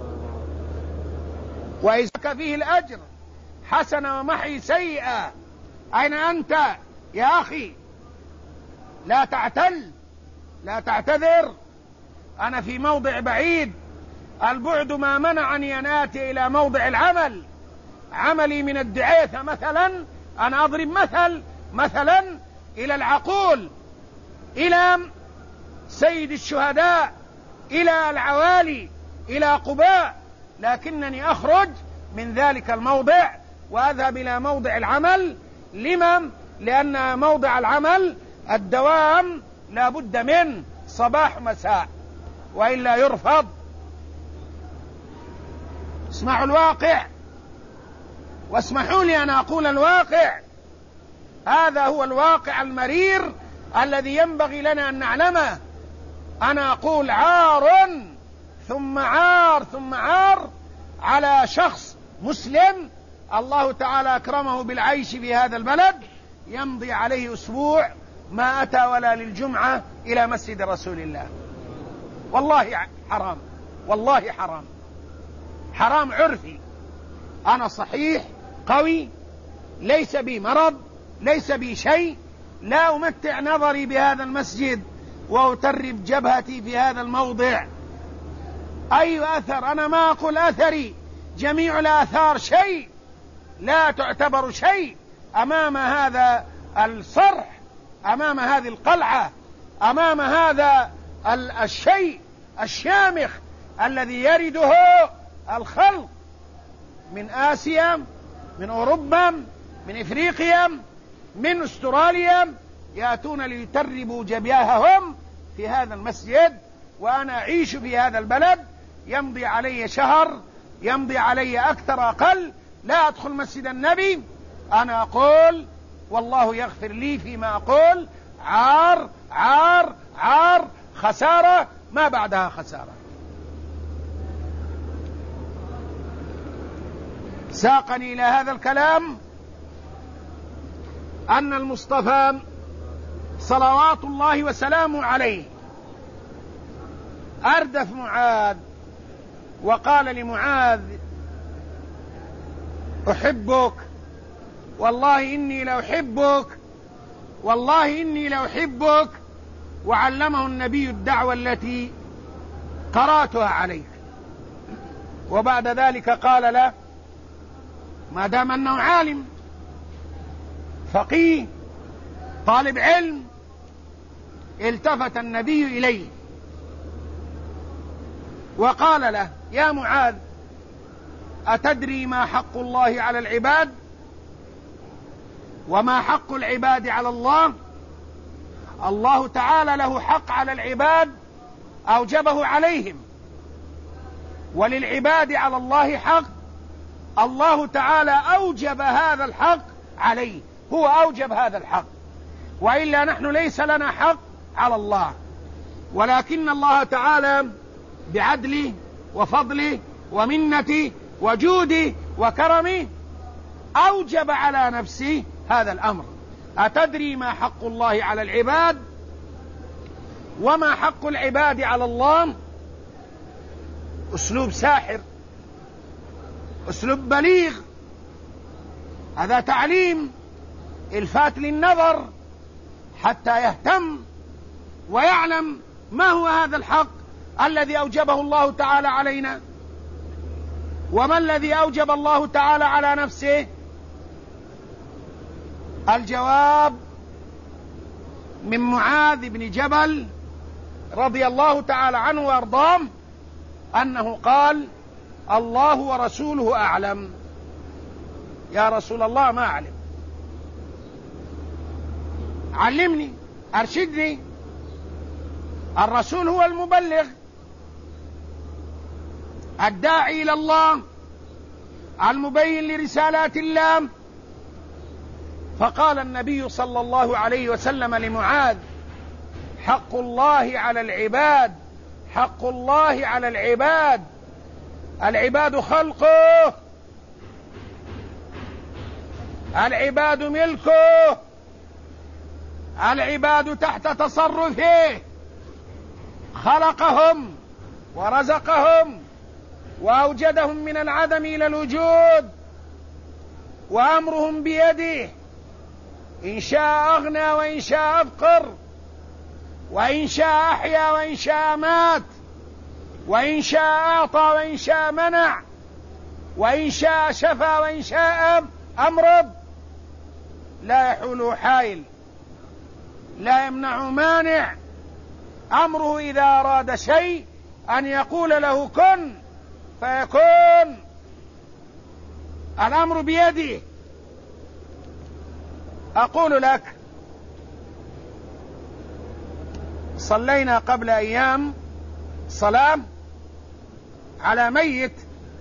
وإذا فيه الأجر حسنة ومحي سيئة. أين أنت يا أخي؟ لا تعتل، لا تعتذر. أنا في موضع بعيد، البعد ما منعني أن آتي إلى موضع العمل. عملي من الدعاية مثلا، أنا أضرب مثلا إلى العقول، إلى سيد الشهداء، إلى العوالي، إلى قباء، لكنني أخرج من ذلك الموضع وأذهب إلى موضع العمل. لمن؟ لأن موضع العمل الدوام لا بد من صباح مساء، وإلا يرفض. اسمعوا الواقع، واسمحوا لي أن أقول الواقع. هذا هو الواقع المرير الذي ينبغي لنا أن نعلمه. أنا أقول عار ثم عار ثم عار على شخص مسلم الله تعالى أكرمه بالعيش في هذا البلد، يمضي عليه أسبوع ما أتى ولا للجمعة إلى مسجد رسول الله. والله حرام، والله حرام، حرام عرفي. أنا صحيح قوي، ليس بي مرض، ليس بي شيء، لا أمتع نظري بهذا المسجد وأترب جبهتي في هذا الموضع. أي أثر؟ أنا ما أقول أثري، جميع الآثار شيء لا تعتبر شيء أمام هذا الصرح، أمام هذه القلعة، أمام هذا الشيء الشامخ الذي يرده الخلق من آسيا، من أوروبا، من إفريقيا، من أستراليا، يأتون ليتربوا جباههم في هذا المسجد. وأنا أعيش في هذا البلد، يمضي علي شهر، يمضي علي أكثر أقل، لا أدخل مسجد النبي. أنا أقول والله يغفر لي فيما أقول، عار عار عار، خسارة ما بعدها خسارة. ساقني إلى هذا الكلام أن المصطفى صلوات الله وسلامه عليه أردف معاذ وقال لمعاذ: أحبك، والله إني لأحبك، والله إني لأحبك. وعلمه النبي الدعوة التي قرأتها عليك. وبعد ذلك قال له: ما دام أنه عالم فقيه طالب علم، التفت النبي إليه وقال له: يا معاذ، أتدري ما حق الله على العباد وما حق العباد على الله؟ الله تعالى له حق على العباد أوجبه عليهم، وللعباد على الله حق الله تعالى أوجب هذا الحق عليه، هو أوجب هذا الحق، وإلا نحن ليس لنا حق على الله. ولكن الله تعالى بعدله وفضله ومنته وجوده وكرمه أوجب على نفسه هذا الأمر. أتدري ما حق الله على العباد وما حق العباد على الله؟ أسلوب ساحر، أسلوب بليغ، هذا تعليم، الفات للنظر حتى يهتم ويعلم ما هو هذا الحق الذي أوجبه الله تعالى علينا، وما الذي أوجب الله تعالى على نفسه. الجواب من معاذ بن جبل رضي الله تعالى عنه وارضاه أنه قال: الله ورسوله أعلم. يا رسول الله ما أعلم، علمني، أرشدني. الرسول هو المبلغ الداعي إلى الله المبين لرسالات الله. فقال النبي صلى الله عليه وسلم لمعاذ: حق الله على العباد، حق الله على العباد. العباد خلقه، العباد ملكه، العباد تحت تصرفه، خلقهم ورزقهم وأوجدهم من العدم إلى الوجود، وأمرهم بيده، إن شاء أغنى وإن شاء أفقر، وإن شاء أحيا وإن شاء مات، وإن شاء أعطى وإن شاء منع، وإن شاء شفى وإن شاء أمرض. لا يحول حائل، لا يمنع مانع. أمره إذا أراد شيء أن يقول له كن فيكون، الأمر بيده. أقول لك، صلينا قبل أيام صلاة على ميت،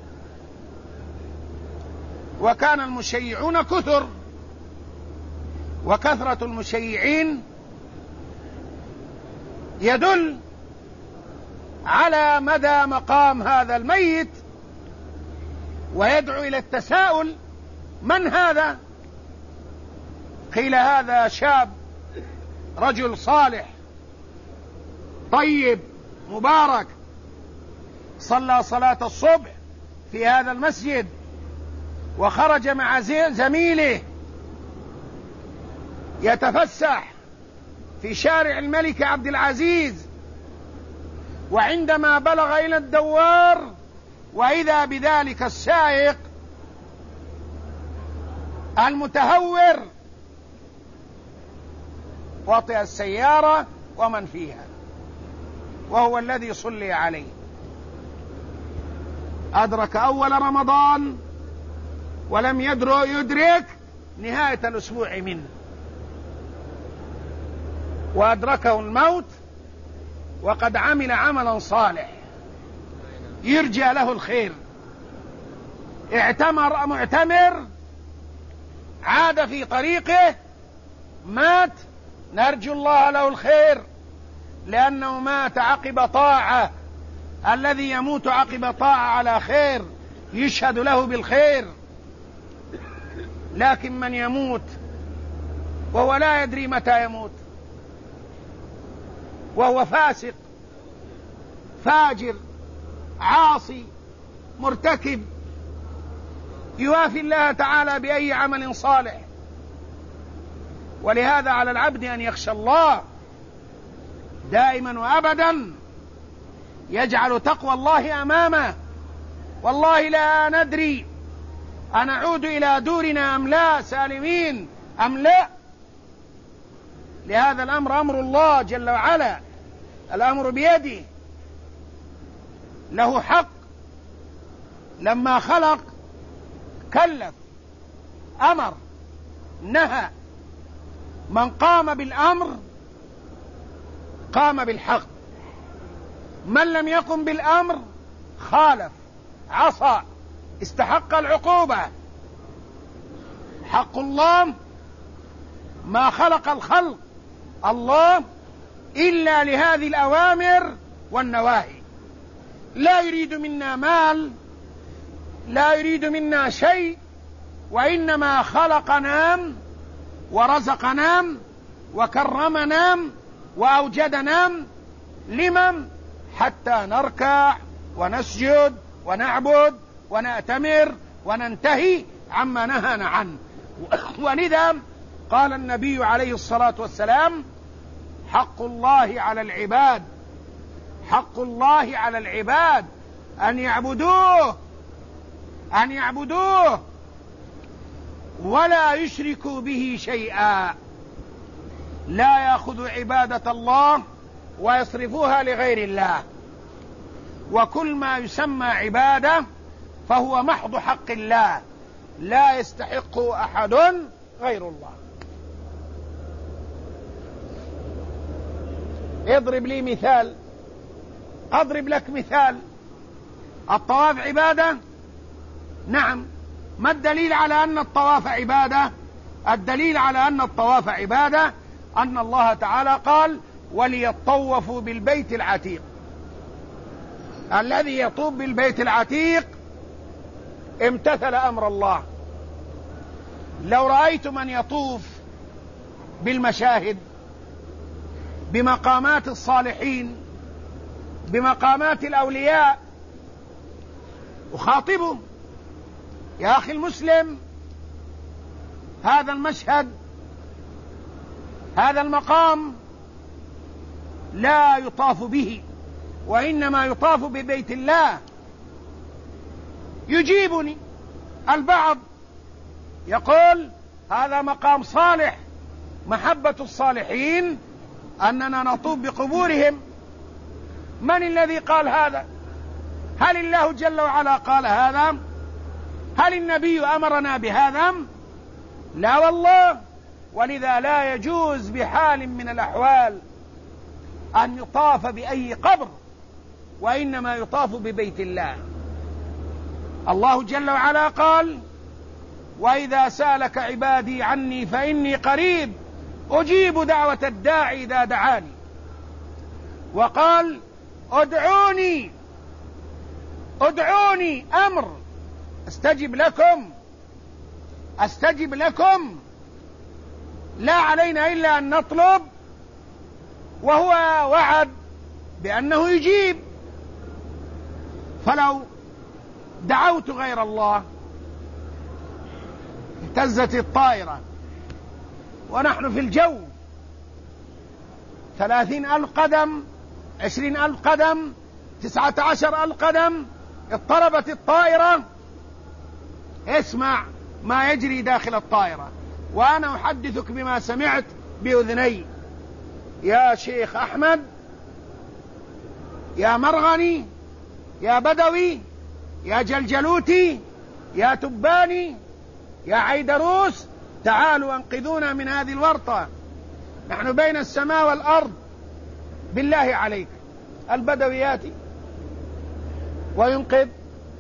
وكان المشيعون كثر، وكثرة المشيعين يدل على مدى مقام هذا الميت، ويدعو إلى التساؤل: من هذا؟ قيل هذا شاب رجل صالح طيب مبارك، صلى صلاة الصبح في هذا المسجد، وخرج مع زميله يتفسح في شارع الملك عبد العزيز، وعندما بلغ إلى الدوار وإذا بذلك السائق المتهور وطئ السيارة ومن فيها، وهو الذي صلي عليه. أدرك أول رمضان ولم يدرك نهاية الأسبوع منه، وأدركه الموت وقد عمل عملا صالح يرجى له الخير. معتمر عاد في طريقه، مات، نرجو الله له الخير لأنه مات عقب طاعة. الذي يموت عقب طاعة على خير يشهد له بالخير، لكن من يموت وهو لا يدري متى يموت، وهو فاسق فاجر عاصي مرتكب، يوافي الله تعالى بأي عمل صالح. ولهذا على العبد أن يخشى الله دائما وأبدا، يجعل تقوى الله أمامه. والله لا ندري أنعود إلى دورنا أم لا، سالمين أم لا. لهذا الأمر أمر الله جل وعلا، الأمر بيده، له حق. لما خلق كلف، أمر، نهى. من قام بالأمر قام بالحق، من لم يقم بالأمر خالف، عصى، استحق العقوبة. حق الله ما خلق الخلق الله إلا لهذه الأوامر والنواهي. لا يريد منا مال، لا يريد منا شيء، وإنما خلقنا ورزقنا وكرمنا وأوجدنا لمن؟ حتى نركع ونسجد ونعبد ونأتمر وننتهي عما نهانا عنه. ولذا قال النبي عليه الصلاة والسلام: حق الله على العباد، حق الله على العباد أن يعبدوه ولا يشركوا به شيئا. لا يأخذوا عبادة الله ويصرفوها لغير الله، وكل ما يسمى عبادة فهو محض حق الله، لا يستحق أحد غير الله. اضرب لي مثال، أضرب لك مثال. الطواف عبادة؟ نعم. ما الدليل على أن الطواف عبادة؟ الدليل على أن الطواف عبادة أن الله تعالى قال: وليطوفوا بالبيت العتيق. الذي يطوف بالبيت العتيق امتثل أمر الله. لو رأيت من يطوف بالمشاهد بمقامات الصالحين، بمقامات الأولياء، أخاطبهم: يا أخي المسلم، هذا المشهد، هذا المقام لا يطاف به، وإنما يطاف ببيت الله. يجيبني البعض يقول: هذا مقام صالح، محبة الصالحين أننا نطوف بقبورهم. من الذي قال هذا؟ هل الله جل وعلا قال هذا؟ هل النبي أمرنا بهذا؟ لا والله. ولذا لا يجوز بحال من الأحوال أن يطاف بأي قبر، وإنما يطاف ببيت الله. الله جل وعلا قال: وإذا سألك عبادي عني فإني قريب أجيب دعوة الداعي إذا دعاني. وقال: ادعوني أمر استجب لكم، لا علينا إلا أن نطلب، وهو وعد بأنه يجيب. فلو دعوت غير الله اهتزت الطائرة ونحن في الجو، 30,000 قدم، 20,000 قدم، 19,000 قدم، اضطربت الطائرة. اسمع ما يجري داخل الطائرة، وأنا أحدثك بما سمعت بأذني. يا شيخ أحمد، يا مرغني، يا بدوي، يا جلجلوتي، يا تباني، يا عيدروس، تعالوا أنقذونا من هذه الورطة، نحن بين السماء والأرض، بالله عليك. البدوي ياتي وينقذ،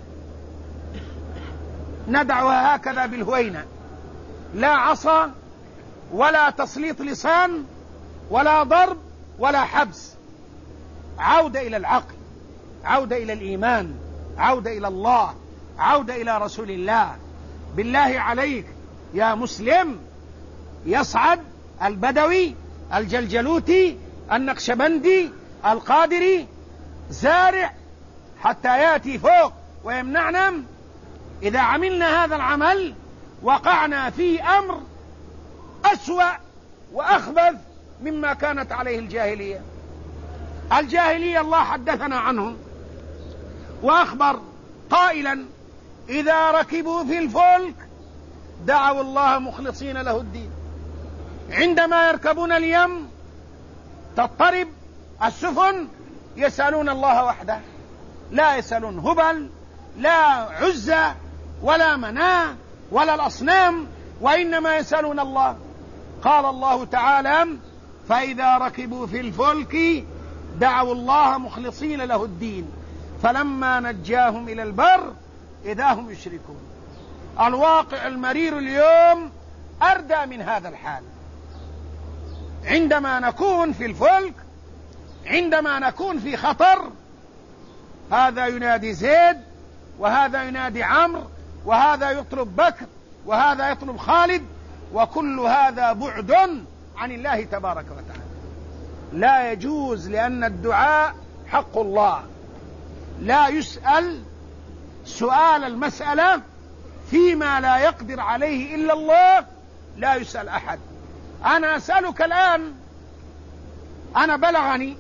ندعوها هكذا بالهوينة، لا عصا ولا تسليط لسان ولا ضرب ولا حبس. عودة إلى العقل، عودة إلى الإيمان، عودة إلى الله، عودة إلى رسول الله. بالله عليك يا مسلم، يصعد البدوي، الجلجلوتي، النقشبندي، القادري، زارع، حتى يأتي فوق ويمنعنا. إذا عملنا هذا العمل وقعنا في أمر أسوأ وأخبث مما كانت عليه الجاهلية. الجاهلية الله حدثنا عنهم وأخبر قائلا: إذا ركبوا في الفلك دعوا الله مخلصين له الدين. عندما يركبون اليم تضطرب السفن، يسألون الله وحده، لا يسألون هبل، لا عزة، ولا مناة، ولا الأصنام، وإنما يسألون الله. قال الله تعالى: فإذا ركبوا في الفلك دعوا الله مخلصين له الدين فلما نجاهم إلى البر إذا هم يشركون. الواقع المرير اليوم أردى من هذا الحال. عندما نكون في الفلك، عندما نكون في خطر، هذا ينادي زيد، وهذا ينادي عمرو، وهذا يطلب بكر، وهذا يطلب خالد، وكل هذا بعد عن الله تبارك وتعالى. لا يجوز، لأن الدعاء حق الله، لا يسأل سؤال المسألة فيما لا يقدر عليه إلا الله، لا يسأل أحد. أنا أسألك الآن، أنا بلغني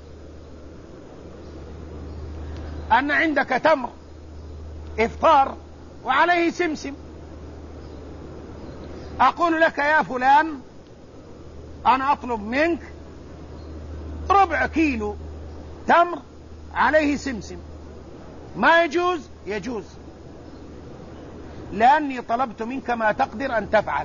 أن عندك تمر إفطار وعليه سمسم، أقول لك: يا فلان، أنا أطلب منك ربع كيلو تمر عليه سمسم. ما يجوز؟ يجوز، لأني طلبت منك ما تقدر أن تفعل،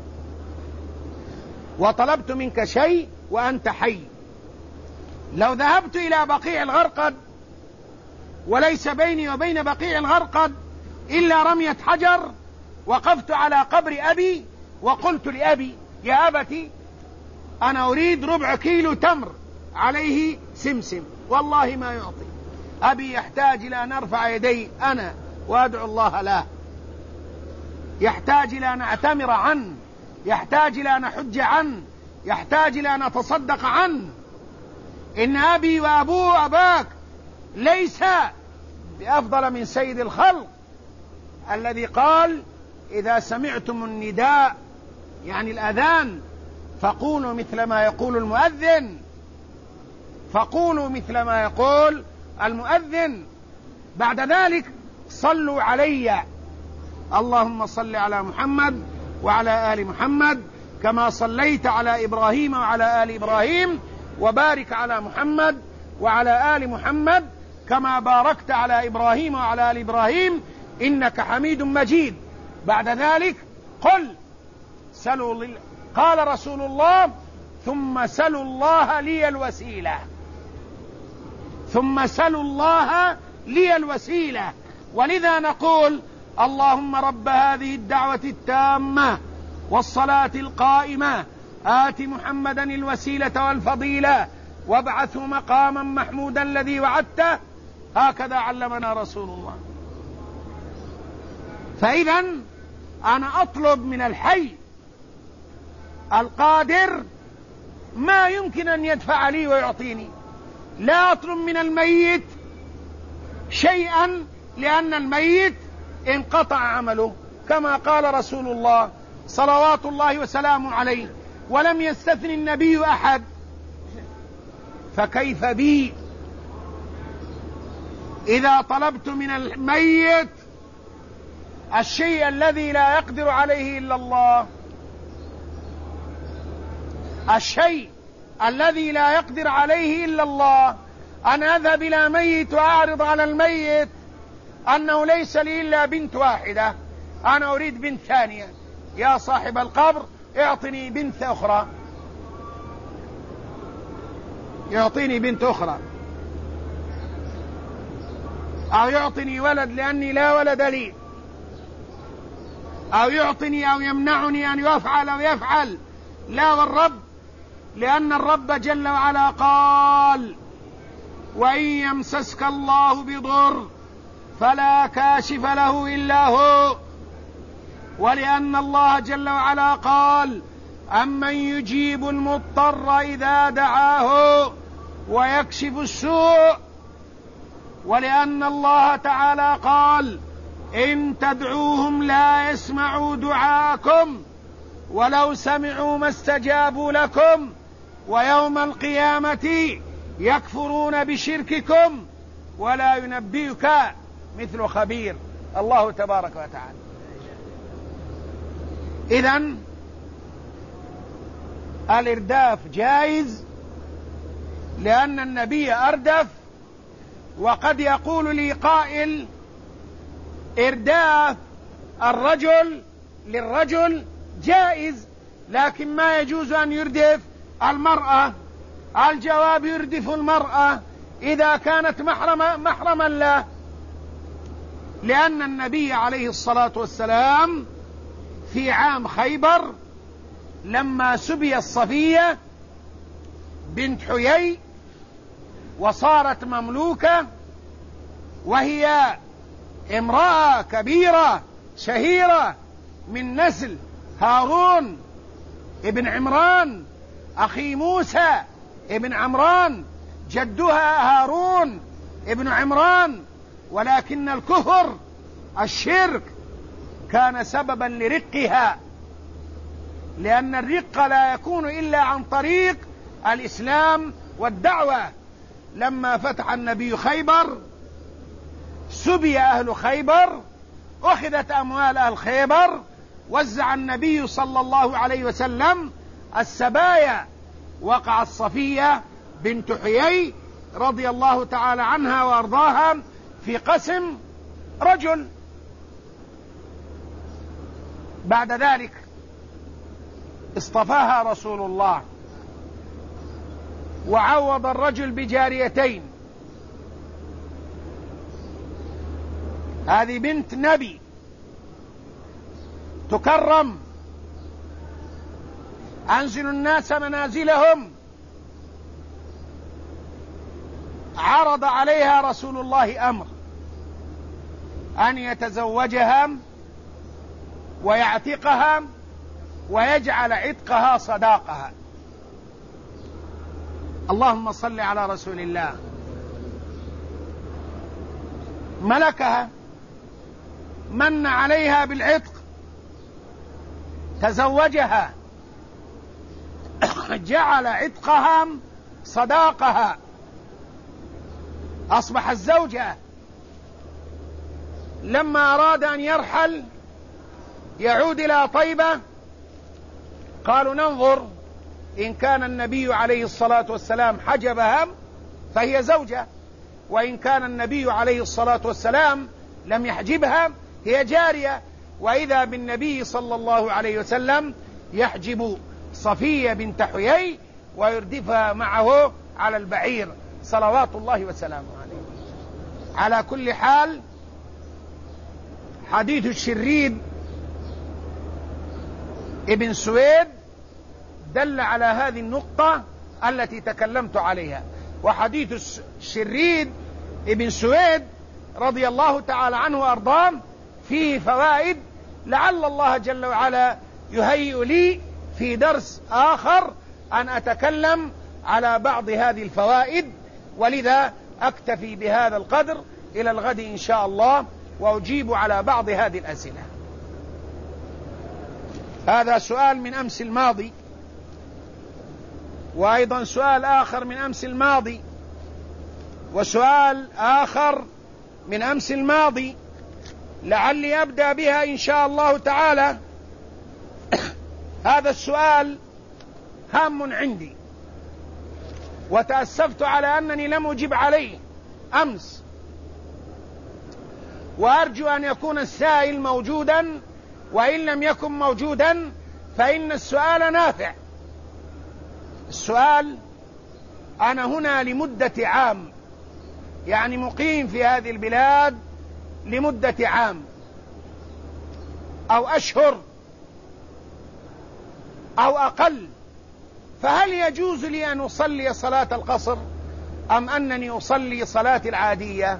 وطلبت منك شيء وأنت حي. لو ذهبت إلى بقيع الغرقد وليس بيني وبين بقيع الغرقد إلا رمية حجر، وقفت على قبر أبي وقلت لأبي: يا أبتي، أنا أريد ربع كيلو تمر عليه سمسم، والله ما يعطي. أبي يحتاج إلى أن أرفع يدي أنا وأدعو الله له، يحتاج إلى أن أعتمر عنه، يحتاج إلى أن أحج عنه، يحتاج إلى أن أتصدق عنه. إن أبي وأبوه وأباك ليس بأفضل من سيد الخلق الذي قال إذا سمعتم النداء يعني الأذان فقولوا مثل ما يقول المؤذن، فقولوا مثل ما يقول المؤذن. بعد ذلك صلوا علي، اللهم صل على محمد وعلى آل محمد كما صليت على إبراهيم وعلى آل إبراهيم، وبارك على محمد وعلى آل محمد كما باركت على إبراهيم وعلى آل إبراهيم إنك حميد مجيد. بعد ذلك قل سلوا قال رسول الله ثم سلوا الله لي الوسيلة، ثم سلوا الله لي الوسيلة. ولذا نقول اللهم رب هذه الدعوة التامة والصلاة القائمة آت محمدا الوسيلة والفضيلة وابعثه مقاما محمودا الذي وعدته. هكذا علمنا رسول الله. فإذا أنا أطلب من الحي القادر ما يمكن أن يدفع لي ويعطيني، لا أطلب من الميت شيئا لأن الميت انقطع عمله كما قال رسول الله صلوات الله وسلامه عليه، ولم يستثن النبي أحد، فكيف بي إذا طلبت من الميت الشيء الذي لا يقدر عليه إلا الله، الشيء الذي لا يقدر عليه إلا الله. أنا أذهب إلى ميت وأعرض على الميت أنه ليس لي إلا بنت واحدة، أنا أريد بنت ثانية، يا صاحب القبر اعطني بنت أخرى، يعطيني بنت أخرى، أو يعطني ولد لأني لا ولد لي، أو يعطني أو يمنعني أن يفعل أو يفعل. لا والرب، لأن الرب جل وعلا قال وإن يمسسك الله بضر فلا كاشف له إلا هو، ولأن الله جل وعلا قال أمن يجيب المضطر إذا دعاه ويكشف السوء، ولأن الله تعالى قال إن تدعوهم لا يسمعوا دعاءكم ولو سمعوا ما استجابوا لكم ويوم القيامة يكفرون بشرككم ولا ينبئك مثل خبير. الله تبارك وتعالى. إذن الإرداف جائز لأن النبي أردف. وقد يقول لي قائل إرداف الرجل للرجل جائز، لكن ما يجوز أن يردف المرأة. الجواب يردف المرأة إذا كانت محرما له، لأن النبي عليه الصلاة والسلام في عام خيبر لما سبي الصفية بنت حيي وصارت مملوكة وهي امرأة كبيرة شهيرة من نسل هارون ابن عمران أخي موسى ابن عمران، جدها هارون ابن عمران، ولكن الكفر الشرك كان سببا لرقها، لأن الرق لا يكون إلا عن طريق الإسلام والدعوة. لما فتح النبي خيبر سبي أهل خيبر، أخذت أموال أهل خيبر، وزع النبي صلى الله عليه وسلم السبايا، وقعت صفية بنت حيي رضي الله تعالى عنها وأرضاها في قسم رجل. بعد ذلك اصطفاها رسول الله وعوض الرجل بجاريتين. هذه بنت نبي تكرم، أنزل الناس منازلهم. عرض عليها رسول الله أمر أن يتزوجها ويعتقها ويجعل عتقها صداقها. اللهم صل على رسول الله، ملكها، من عليها بالعتق، تزوجها، جعل عتقها صداقها، أصبحت زوجة. لما أراد أن يرحل يعود إلى طيبة قالوا ننظر إن كان النبي عليه الصلاة والسلام حجبها فهي زوجة، وإن كان النبي عليه الصلاة والسلام لم يحجبها هي جارية. وإذا بالنبي صلى الله عليه وسلم يحجب صفية بنت حيي ويردفها معه على البعير صلوات الله وسلامه عليه. على كل حال، حديث الشريد ابن سويد دل على هذه النقطة التي تكلمت عليها. وحديث الشريد ابن سويد رضي الله تعالى عنه وأرضاه فيه فوائد لعل الله جل وعلا يهيئ لي في درس آخر أن أتكلم على بعض هذه الفوائد، ولذا أكتفي بهذا القدر إلى الغد إن شاء الله، وأجيب على بعض هذه الأسئلة. هذا سؤال من أمس الماضي، وأيضا سؤال آخر من أمس الماضي، وسؤال آخر من أمس الماضي، لعلي أبدأ بها إن شاء الله تعالى. هذا السؤال هام عندي، وتأسفت على أنني لم أجب عليه أمس، وأرجو أن يكون السائل موجودا، وإن لم يكن موجودا فإن السؤال نافع. السؤال: أنا هنا لمدة عام، يعني مقيم في هذه البلاد لمدة عام أو أشهر أو أقل، فهل يجوز لي أن أصلي صلاة القصر أم أنني أصلي صلاة العادية؟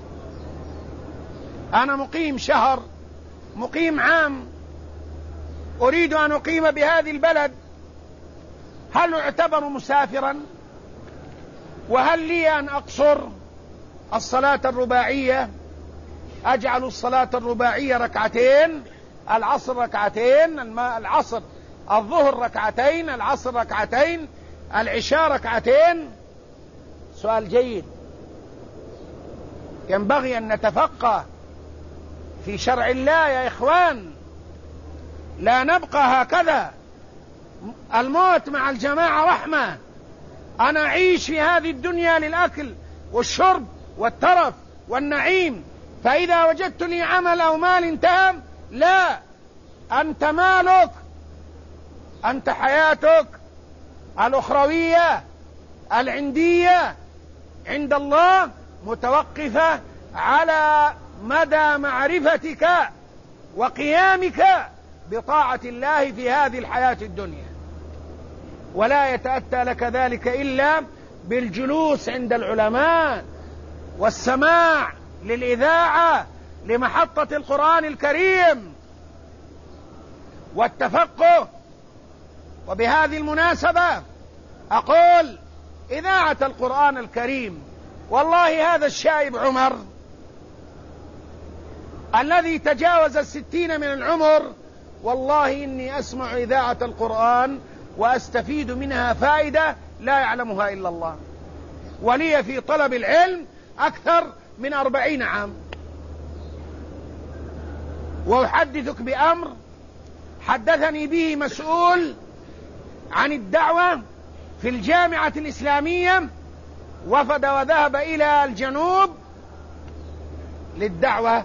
أنا مقيم شهر، مقيم عام، أريد أن أقيم بهذه البلد، هل أعتبر مسافرا؟ وهل لي أن أقصر الصلاة الرباعية، أجعل الصلاة الرباعية ركعتين، العصر ركعتين، الظهر ركعتين، العصر ركعتين، العشاء ركعتين؟ سؤال جيد. ينبغي أن نتفقه في شرع الله يا إخوان، لا نبقى هكذا. الموت مع الجماعة رحمة. أنا أعيش في هذه الدنيا للأكل والشرب والترف والنعيم، فإذا وجدت لي عمل أو مال تام، لا، أنت مالك، أنت حياتك الأخروية العندية عند الله متوقفة على مدى معرفتك وقيامك بطاعة الله في هذه الحياة الدنيا، ولا يتأتى لك ذلك إلا بالجلوس عند العلماء والسماع للإذاعة لمحطة القرآن الكريم والتفقه. وبهذه المناسبة أقول: إذاعة القرآن الكريم، والله هذا الشايب عمر الذي تجاوز 60 من العمر، والله إني أسمع إذاعة القرآن وأستفيد منها فائدة لا يعلمها إلا الله، ولي في طلب العلم أكثر من 40 عام. وأحدثك بأمر حدثني به مسؤول عن الدعوة في الجامعة الإسلامية، وفد وذهب إلى الجنوب للدعوة،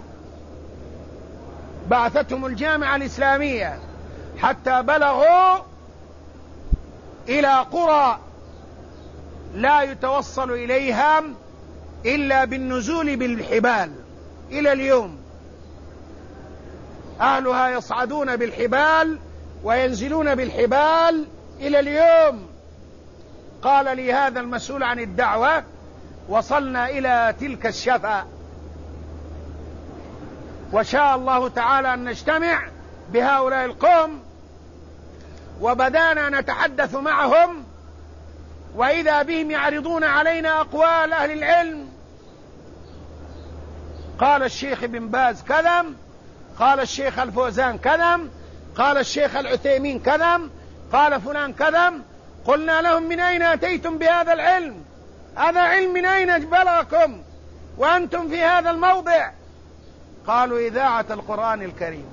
بعثتهم الجامعة الإسلامية حتى بلغوا إلى قرى لا يتوصل إليها إلا بالنزول بالحبال. إلى اليوم أهلها يصعدون بالحبال وينزلون بالحبال إلى اليوم. قال لي هذا المسؤول عن الدعوة: وصلنا إلى تلك الشفا، وشاء الله تعالى أن نجتمع بهؤلاء القوم، وبدأنا نتحدث معهم وإذا بهم يعرضون علينا أقوال أهل العلم، قال الشيخ ابن باز كذا، قال الشيخ الفوزان كذا، قال الشيخ العثيمين كذا، قال فلان كذا. قلنا لهم: من أين أتيتم بهذا العلم؟ هذا علم من أين بلغكم وأنتم في هذا الموضع؟ قالوا: إذاعة القرآن الكريم.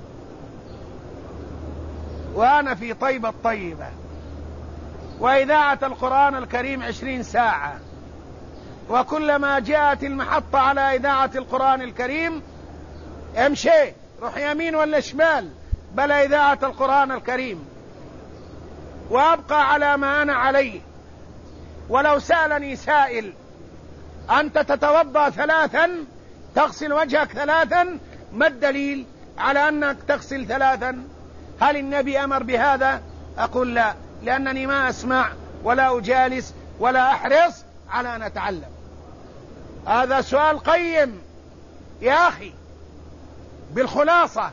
وأنا في طيبة الطيبة، وإذاعة القرآن الكريم 20 ساعة، وكلما جاءت المحطة على إذاعة القرآن الكريم امشي، روح يمين ولا شمال، بل إذاعة القرآن الكريم، وأبقى على ما أنا عليه. ولو سألني سائل: أنت تتوضأ 3 تغسل وجهك 3، ما الدليل على أنك تغسل 3؟ هل النبي أمر بهذا؟ أقول لا، لأنني ما أسمع ولا أجالس ولا أحرص على أن أتعلم. هذا سؤال قيم يا أخي. بالخلاصة،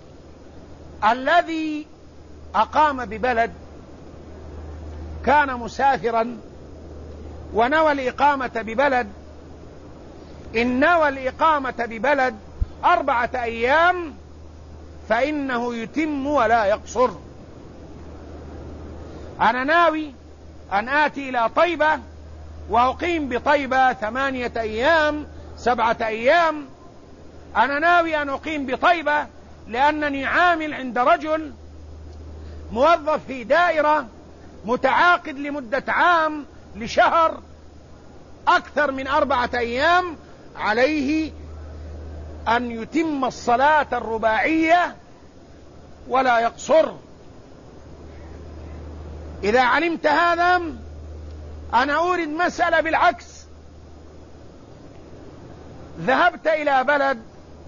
الذي أقام ببلد كان مسافرا ونوى الإقامة ببلد، إن نوى الإقامة ببلد 4 أيام فإنه يتم ولا يقصر. أنا ناوي أن آتي إلى طيبة وأقيم بطيبة 8 أيام 7 أيام. أنا ناوي أن أقيم بطيبة لأنني عامل عند رجل موظف في دائرة متعاقد لمدة عام لشهر أكثر من 4 أيام، عليه أن يتم الصلاة الرباعية ولا يقصر. إذا علمت هذا، أنا أورد مسألة بالعكس. ذهبت إلى بلد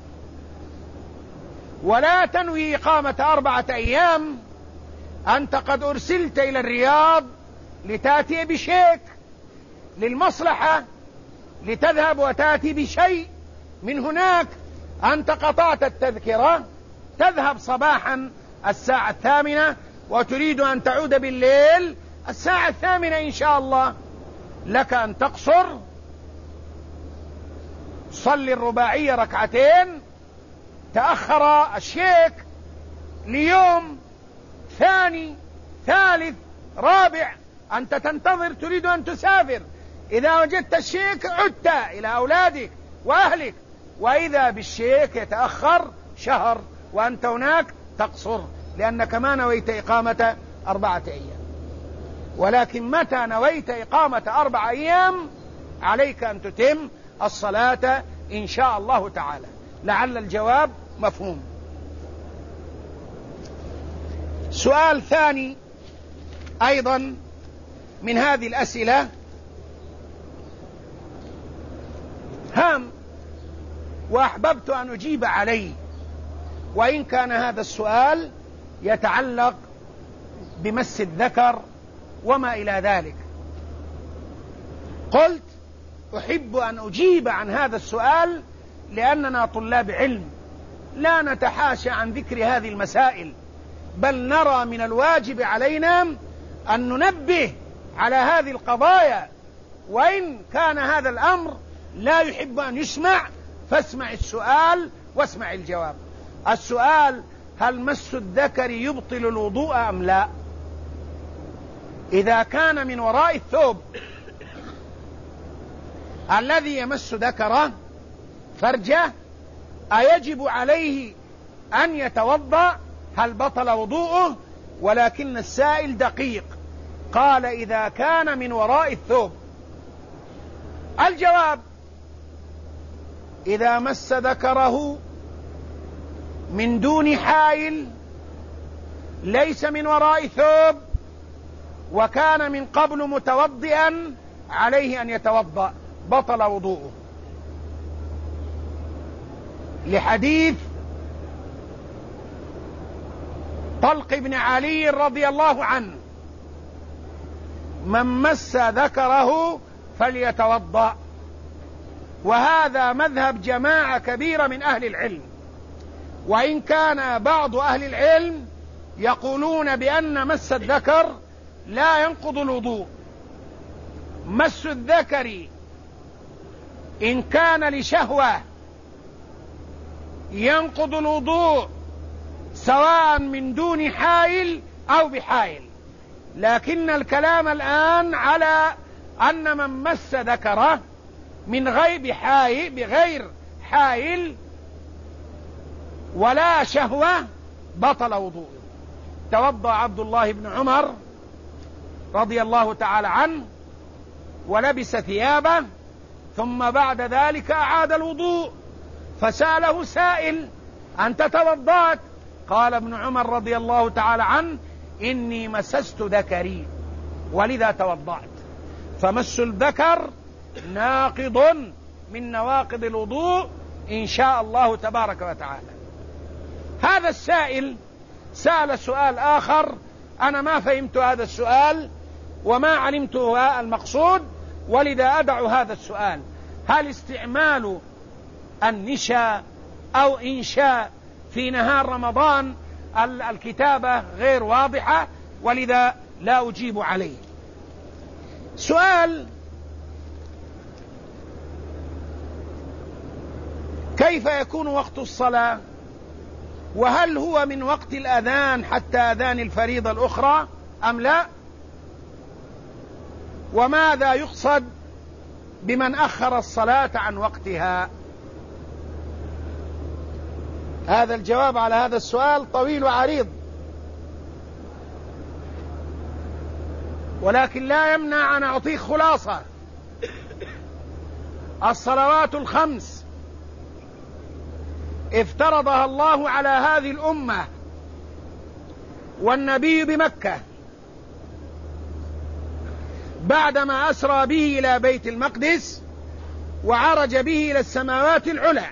ولا تنوي إقامة 4 أيام، أنت قد أرسلت إلى الرياض لتأتي بشيك للمصلحة، لتذهب وتأتي بشيء من هناك. أنت قطعت التذكرة، تذهب صباحا الساعة 8 وتريد أن تعود بالليل الساعة 8 إن شاء الله. لك أن تقصر، صلي الرباعية 2 تأخر الشيك ليوم ثاني ثالث رابع، أنت تنتظر، تريد أن تسافر. إذا وجدت الشيك عدت إلى أولادك وأهلك، وإذا بالشيك يتأخر شهر وأنت هناك تقصر، لأنك ما نويت إقامة 4 أيام. ولكن متى نويت إقامة 4 أيام عليك أن تتم الصلاة إن شاء الله تعالى. لعل الجواب مفهوم. سؤال ثاني أيضا من هذه الأسئلة هام، وأحببت أن أجيب عليه، وإن كان هذا السؤال يتعلق بمس الذكر وما إلى ذلك. قلت أحب أن أجيب عن هذا السؤال لأننا طلاب علم لا نتحاشى عن ذكر هذه المسائل، بل نرى من الواجب علينا أن ننبه على هذه القضايا، وإن كان هذا الأمر لا يحب أن يسمع فاسمع السؤال واسمع الجواب. السؤال: هل مس الذكر يبطل الوضوء أم لا؟ إذا كان من وراء الثوب الذي يمس ذكره فرجه أيجب عليه أن يتوضأ؟ هل بطل وضوءه؟ ولكن السائل دقيق، قال: إذا كان من وراء الثوب. الجواب: إذا مس ذكره من دون حائل ليس من وراء ثوب وكان من قبل متوضئا عليه أن يتوضأ، بطل وضوءه، لحديث طلق بن علي رضي الله عنه: من مس ذكره فليتوضأ. وهذا مذهب جماعة كبيرة من أهل العلم، وإن كان بعض أهل العلم يقولون بأن مس الذكر لا ينقض الوضوء، مس الذكر إن كان لشهوة ينقض الوضوء سواء من دون حائل أو بحائل، لكن الكلام الآن على أن من مس ذكره من بغير حائل ولا شهوة بطل وضوءه. توضأ عبد الله بن عمر رضي الله تعالى عنه ولبس ثيابه، ثم بعد ذلك أعاد الوضوء، فسأله سائل: أنت توضأت؟ قال ابن عمر رضي الله تعالى عنه: إني مسست ذكري ولذا توضأت. فمس الذكر ناقض من نواقض الوضوء إن شاء الله تبارك وتعالى. هذا السائل سأل سؤال آخر، أنا ما فهمت هذا السؤال وما علمت المقصود، ولذا أدع هذا السؤال: هل استعمال النشا أو إنشاء في نهار رمضان الكتابة غير واضحة، ولذا لا أجيب عليه. سؤال: كيف يكون وقت الصلاة؟ وهل هو من وقت الأذان حتى أذان الفريضة الأخرى أم لا؟ وماذا يقصد بمن أخر الصلاة عن وقتها؟ هذا الجواب على هذا السؤال طويل وعريض، ولكن لا يمنع أن أعطيك خلاصة. الصلوات الخمس افترضها الله على هذه الأمة والنبي بمكة بعدما أسرى به إلى بيت المقدس وعرج به إلى السماوات العلى،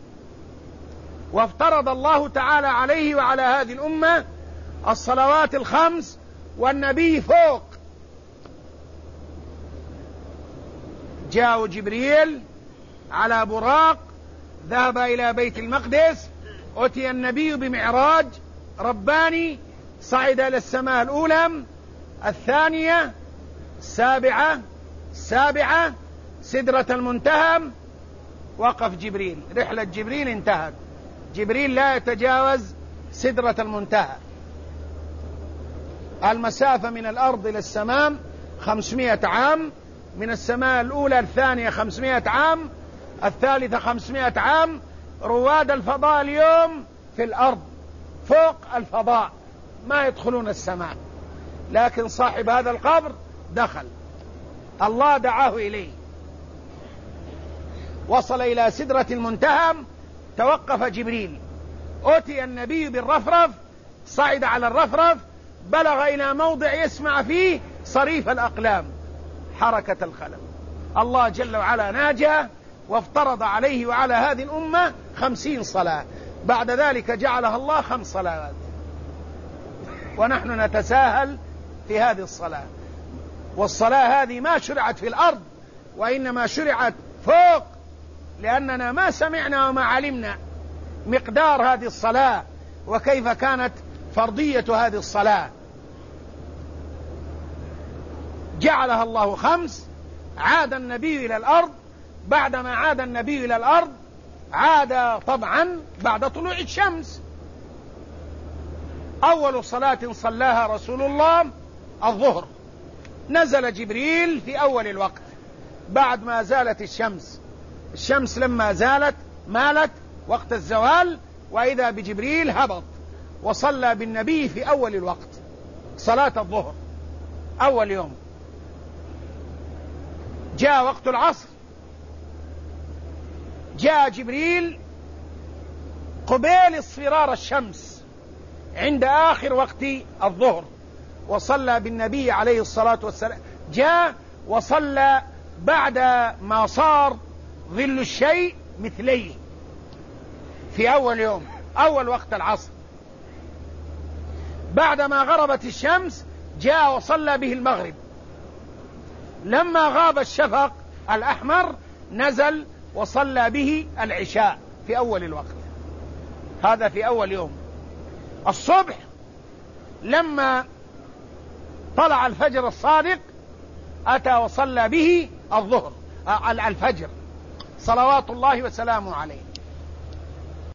وافترض الله تعالى عليه وعلى هذه الأمة الصلوات الخمس والنبي فوق. جاء جبريل على براق، ذهب إلى بيت المقدس، أتي النبي بمعراج رباني، صعد إلى السماء الأولى، الثانية، السابعة، سدرة المنتهى، وقف جبريل، رحلة جبريل انتهت. جبريل لا يتجاوز سدرة المنتهى. المسافة من الأرض إلى السماء 500 عام، من السماء الأولى الثانية 500 عام، الثالثة 500 عام. رواد الفضاء اليوم في الأرض فوق الفضاء ما يدخلون السماء، لكن صاحب هذا القبر دخل، الله دعاه إليه، وصل إلى سدرة المنتهى، توقف جبريل، أتي النبي بالرفرف، صعد على الرفرف، بلغ إلى موضع يسمع فيه صريف الأقلام، حركة القلم. الله جل وعلا ناجى وافترض عليه وعلى هذه الأمة 50 صلاة، بعد ذلك جعلها الله 5 صلوات، ونحن نتساهل في هذه الصلاة. والصلاة هذه ما شرعت في الأرض، وإنما شرعت فوق، لأننا ما سمعنا وما علمنا مقدار هذه الصلاة وكيف كانت فرضية هذه الصلاة. جعلها الله 5. عاد النبي إلى الأرض، بعدما عاد النبي إلى الأرض عاد طبعا بعد طلوع الشمس. أول صلاة صلاها رسول الله الظهر، نزل جبريل في أول الوقت بعد ما زالت الشمس لما زالت مالت وقت الزوال، وإذا بجبريل هبط وصلى بالنبي في أول الوقت صلاة الظهر أول يوم. جاء وقت العصر، جاء جبريل قبيل اصفرار الشمس عند آخر وقت الظهر، وصلى بالنبي عليه الصلاة والسلام. جاء وصلى بعد ما صار ظل الشيء مثليه في أول يوم، أول وقت العصر. بعدما غربت الشمس جاء وصلى به المغرب. لما غاب الشفق الأحمر نزل وصلى به العشاء في أول الوقت، هذا في أول يوم. الصبح لما طلع الفجر الصادق أتى وصلى به الظهر الفجر صلوات الله وسلامه عليه.